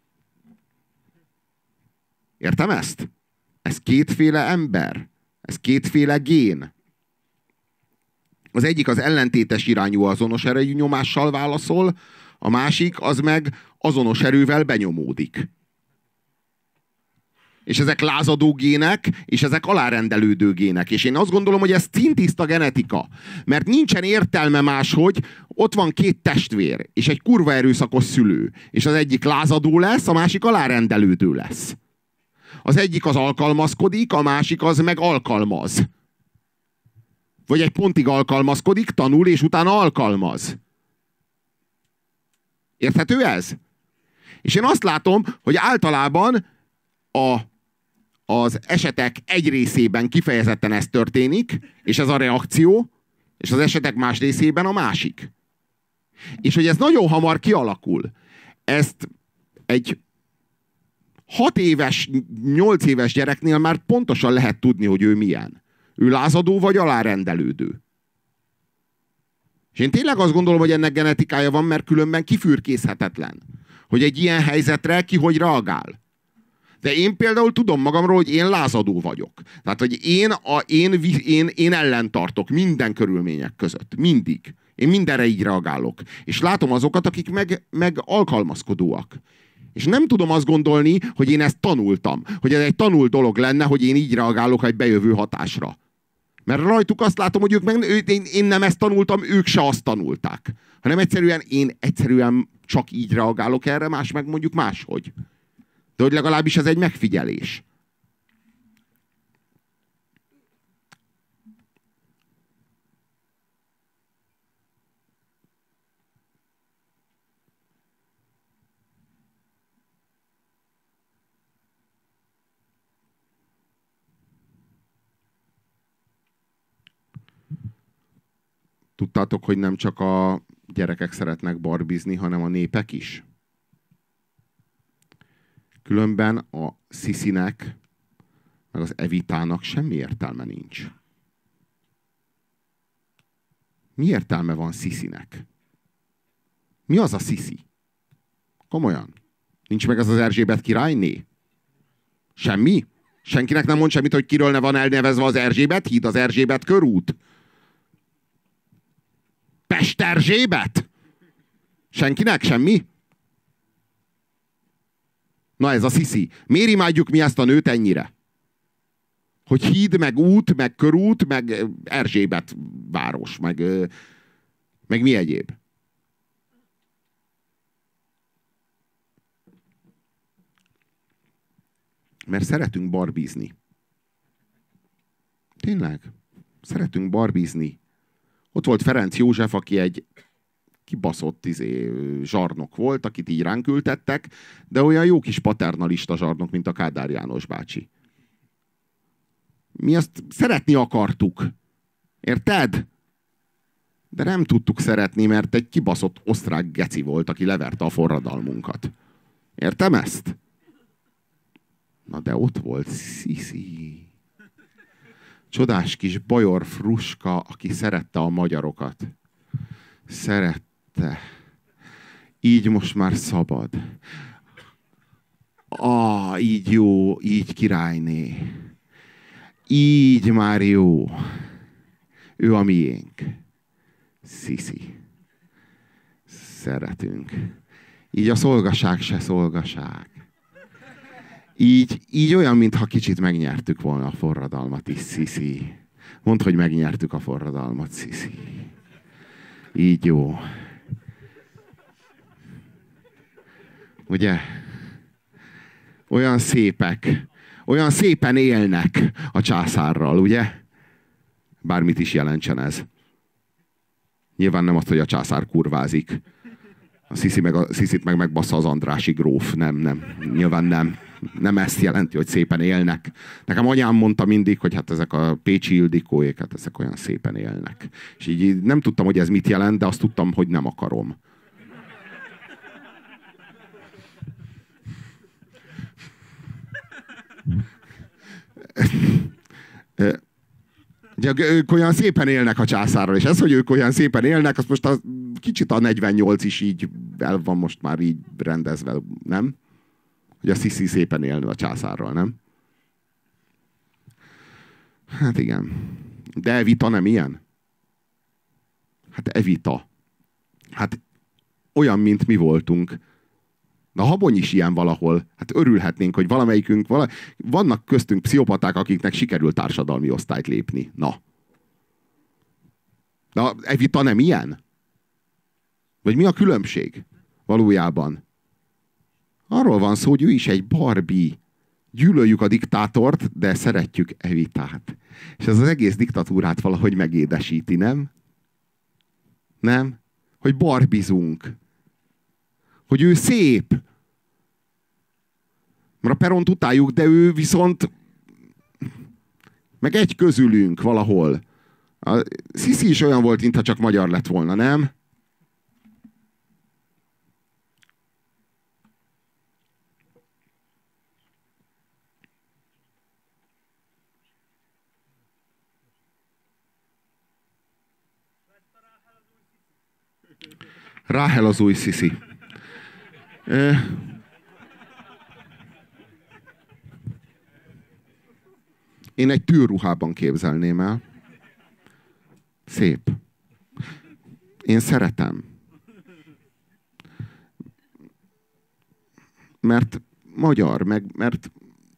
Értem ezt? Ez kétféle ember. Ez kétféle gén. Az egyik az ellentétes irányú azonos erejű nyomással válaszol, a másik az meg azonos erővel benyomódik. És ezek lázadó gének, és ezek alárendelődő gének. És én azt gondolom, hogy ez szintiszta genetika. Mert nincsen értelme máshogy, ott van két testvér, és egy kurva erőszakos szülő. És az egyik lázadó lesz, a másik alárendelődő lesz. Az egyik az alkalmazkodik, a másik az meg alkalmaz. Vagy egy pontig alkalmazkodik, tanul, és utána alkalmaz. Érthető ez? És én azt látom, hogy általában az esetek egy részében kifejezetten ez történik, és ez a reakció, és az esetek más részében a másik. És hogy ez nagyon hamar kialakul. Ezt egy 6 éves, 8 éves gyereknél már pontosan lehet tudni, hogy ő milyen. Ő lázadó vagy alárendelődő. És én tényleg azt gondolom, hogy ennek genetikája van, mert különben kifürkészhetetlen. Hogy egy ilyen helyzetre ki hogy reagál. De én például tudom magamról, hogy én lázadó vagyok. Tehát, hogy én ellentartok minden körülmények között. Mindig. Én mindenre így reagálok. És látom azokat, akik meg alkalmazkodóak. És nem tudom azt gondolni, hogy én ezt tanultam. Hogy ez egy tanult dolog lenne, hogy én így reagálok egy bejövő hatásra. Mert rajtuk azt látom, hogy én nem ezt tanultam, ők se azt tanulták. Hanem én egyszerűen csak így reagálok erre, más meg mondjuk máshogy. De hogy legalábbis ez egy megfigyelés. Tudtátok, hogy nem csak a gyerekek szeretnek barbizni, hanem a népek is? Különben a Sisinek, meg az Evitának semmi értelme nincs. Mi értelme van Sisinek? Mi az a Sisi? Komolyan. Nincs meg az az Erzsébet királyné? Semmi? Senkinek nem mond semmit, hogy kiről ne van elnevezve az Erzsébet híd, az Erzsébet körút? Pesterzsébet? Senkinek semmi? Na ez a Sisi. Miért imádjuk mi ezt a nőt ennyire? Hogy híd, meg út, meg körút, meg Erzsébet város, meg mi egyéb. Mert szeretünk barbizni. Tényleg. Szeretünk barbizni. Ott volt Ferenc József, aki egy kibaszott zsarnok volt, akit így ránk ültettek, de olyan jó kis paternalista zsarnok, mint a Kádár János bácsi. Mi azt szeretni akartuk. Érted? De nem tudtuk szeretni, mert egy kibaszott osztrák geci volt, aki leverte a forradalmunkat. Értem ezt? Na de ott volt Sisi. Csodás kis bajor fruska, aki szerette a magyarokat. Szerette. Így most már szabad. Így jó, így királyné. Így már jó. Ő a miénk. Sisi. Szeretünk. Így a szolgaság se szolgaság. Így olyan, mintha kicsit megnyertük volna a forradalmat is, Sisi. Mondd, hogy megnyertük a forradalmat, Sisi. Így jó. Ugye? Olyan szépek. Olyan szépen élnek a császárral, ugye? Bármit is jelentsen ez. Nyilván nem azt, hogy a császár kurvázik. A Sisit meg megbassza az andrási gróf. Nem. Nyilván nem. Nem ezt jelenti, hogy szépen élnek. Nekem anyám mondta mindig, hogy hát ezek a pécsi Ildikóék, hát ezek olyan szépen élnek. És így nem tudtam, hogy ez mit jelent, de azt tudtam, hogy nem akarom. Ugye, ők olyan szépen élnek a császárral, és ez, hogy ők olyan szépen élnek, az most kicsit a 48 is így el van most már így rendezve, nem? Hogy a Sisi szépen élne a császárral, nem? Hát igen. De Evita nem ilyen? Hát Evita. Hát olyan, mint mi voltunk. Na Habony is ilyen valahol. Hát örülhetnénk, hogy valamelyikünk... Vannak köztünk pszichopaták, akiknek sikerült társadalmi osztályt lépni. Na. De Evita nem ilyen? Vagy mi a különbség valójában? Arról van szó, hogy ő is egy Barbie. Gyűlöljük a diktátort, de szeretjük Evitát. És ez az egész diktatúrát valahogy megédesíti, nem? Nem? Hogy barbizunk. Hogy ő szép. Mert a Peront utáljuk, de ő viszont meg egy közülünk valahol. A Sisi is olyan volt, mintha csak magyar lett volna, nem? Ráhel az új Sisi. Én egy tűrruhában képzelném el. Szép. Én szeretem. Mert magyar, mert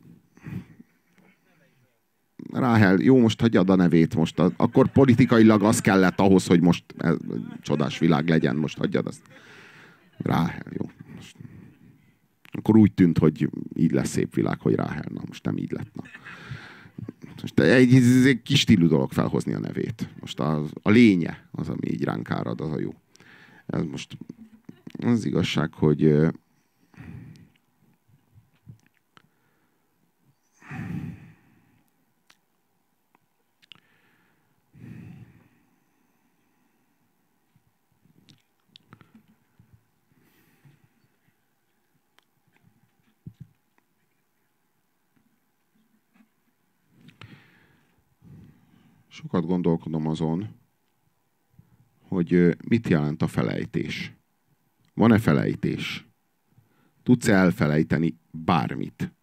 Ráhel, jó, most hagyjad a nevét most. Akkor politikailag az kellett ahhoz, hogy most csodás világ legyen, most hagyjad azt. Ráhel, jó. Most. Akkor úgy tűnt, hogy így lesz szép világ, hogy Ráhel. Na, most nem így lett. Na. Most egy kis stílű dolog felhozni a nevét. Most a lénye az, ami így ránk árad, az a jó. Ez most az igazság, hogy sokat gondolkodom azon, hogy mit jelent a felejtés. Van-e felejtés? Tudsz-e elfelejteni bármit?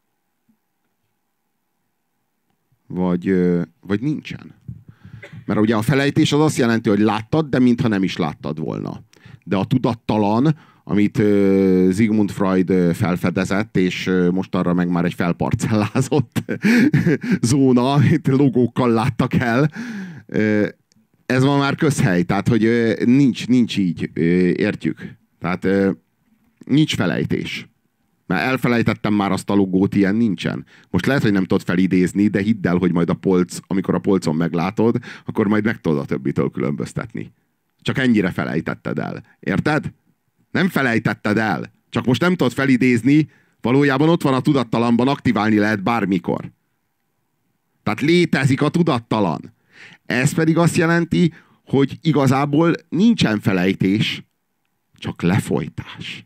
Vagy nincsen? Mert ugye a felejtés az azt jelenti, hogy láttad, de mintha nem is láttad volna. De a tudattalan, amit Sigmund Freud felfedezett, és most arra meg már egy felparcellázott zóna, amit logókkal láttak el, ez ma már közhely, tehát hogy nincs így, értjük. Tehát nincs felejtés. Mert elfelejtettem már azt a logót, ilyen nincsen. Most lehet, hogy nem tudod felidézni, de hidd el, hogy majd amikor a polcon meglátod, akkor majd meg tudod a többitől különböztetni. Csak ennyire felejtetted el. Érted? Nem felejtetted el. Csak most nem tudod felidézni, valójában ott van a tudattalanban, aktiválni lehet bármikor. Tehát létezik a tudattalan. Ez pedig azt jelenti, hogy igazából nincsen felejtés, csak lefolytás.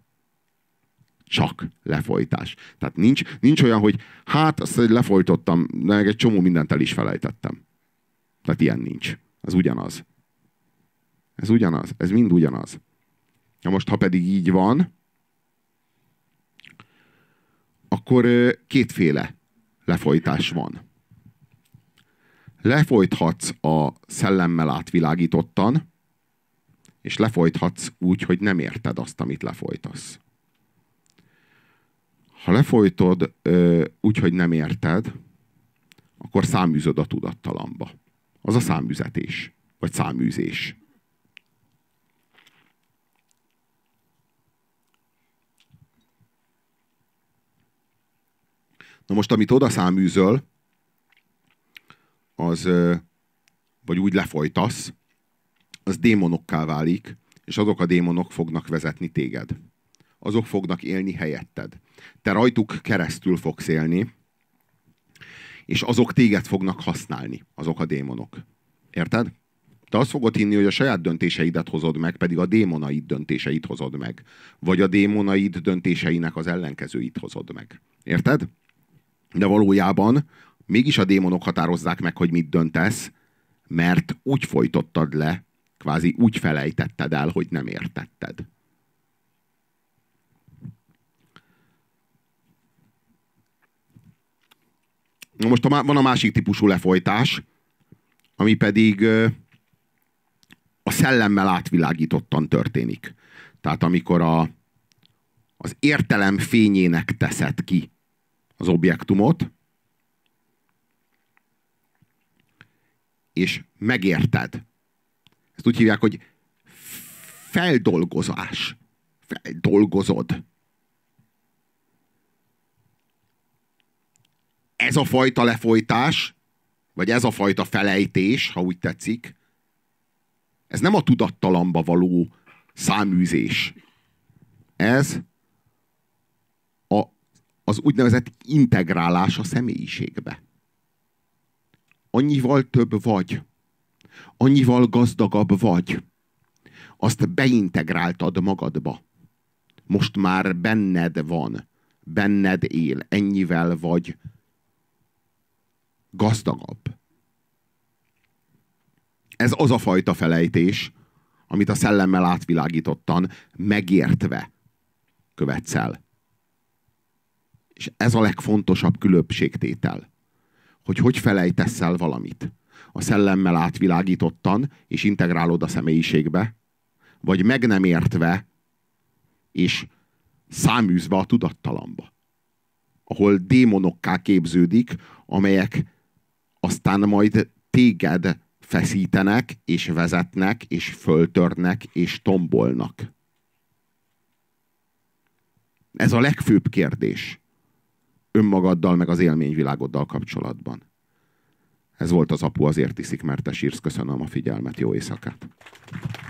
Csak lefolytás. Tehát nincs olyan, hogy hát azt lefolytottam, de egy csomó mindent el is felejtettem. Tehát ilyen nincs. Az ugyanaz. Ez ugyanaz. Ez mind ugyanaz. Na most, ha pedig így van, akkor kétféle lefolytás van. Lefolythatsz a szellemmel átvilágítottan, és lefolythatsz úgy, hogy nem érted azt, amit lefolytasz. Ha lefolytod úgy, hogy nem érted, akkor száműzöd a tudattalamba. Az a száműzetés, vagy száműzés. Na most, amit oda száműzöl, az, vagy úgy lefolytasz, az démonokká válik, és azok a démonok fognak vezetni téged. Azok fognak élni helyetted. Te rajtuk keresztül fogsz élni, és azok téged fognak használni, azok a démonok. Érted? Te azt fogod hinni, hogy a saját döntéseidet hozod meg, pedig a démonaid döntéseit hozod meg. Vagy a démonaid döntéseinek az ellenkezőit hozod meg. Érted? De valójában mégis a démonok határozzák meg, hogy mit döntesz, mert úgy folytottad le, kvázi úgy felejtetted el, hogy nem értetted. Na most van a másik típusú lefolytás, ami pedig a szellemmel átvilágítottan történik. Tehát amikor az értelem fényének teszed ki az objektumot, és megérted. Ezt úgy hívják, hogy feldolgozás. Feldolgozod. Ez a fajta lefolytás, vagy ez a fajta felejtés, ha úgy tetszik, ez nem a tudattalamba való száműzés. Ez az úgynevezett integrálás a személyiségbe. Annyival több vagy, annyival gazdagabb vagy, azt beintegráltad magadba. Most már benned van, benned él, ennyivel vagy gazdagabb. Ez az a fajta felejtés, amit a szellemmel átvilágítottan, megértve, követsz el. És ez a legfontosabb különbségtétel. Hogy felejtesz el valamit. A szellemmel átvilágítottan, és integrálod a személyiségbe, vagy meg nem értve, és száműzve a tudattalamba. Ahol démonokká képződik, amelyek aztán majd téged feszítenek, és vezetnek, és föltörnek, és tombolnak. Ez a legfőbb kérdés önmagaddal, meg az élményvilágoddal kapcsolatban. Ez volt az Apu azért iszik, mert te sírsz. Köszönöm a figyelmet, jó éjszakát!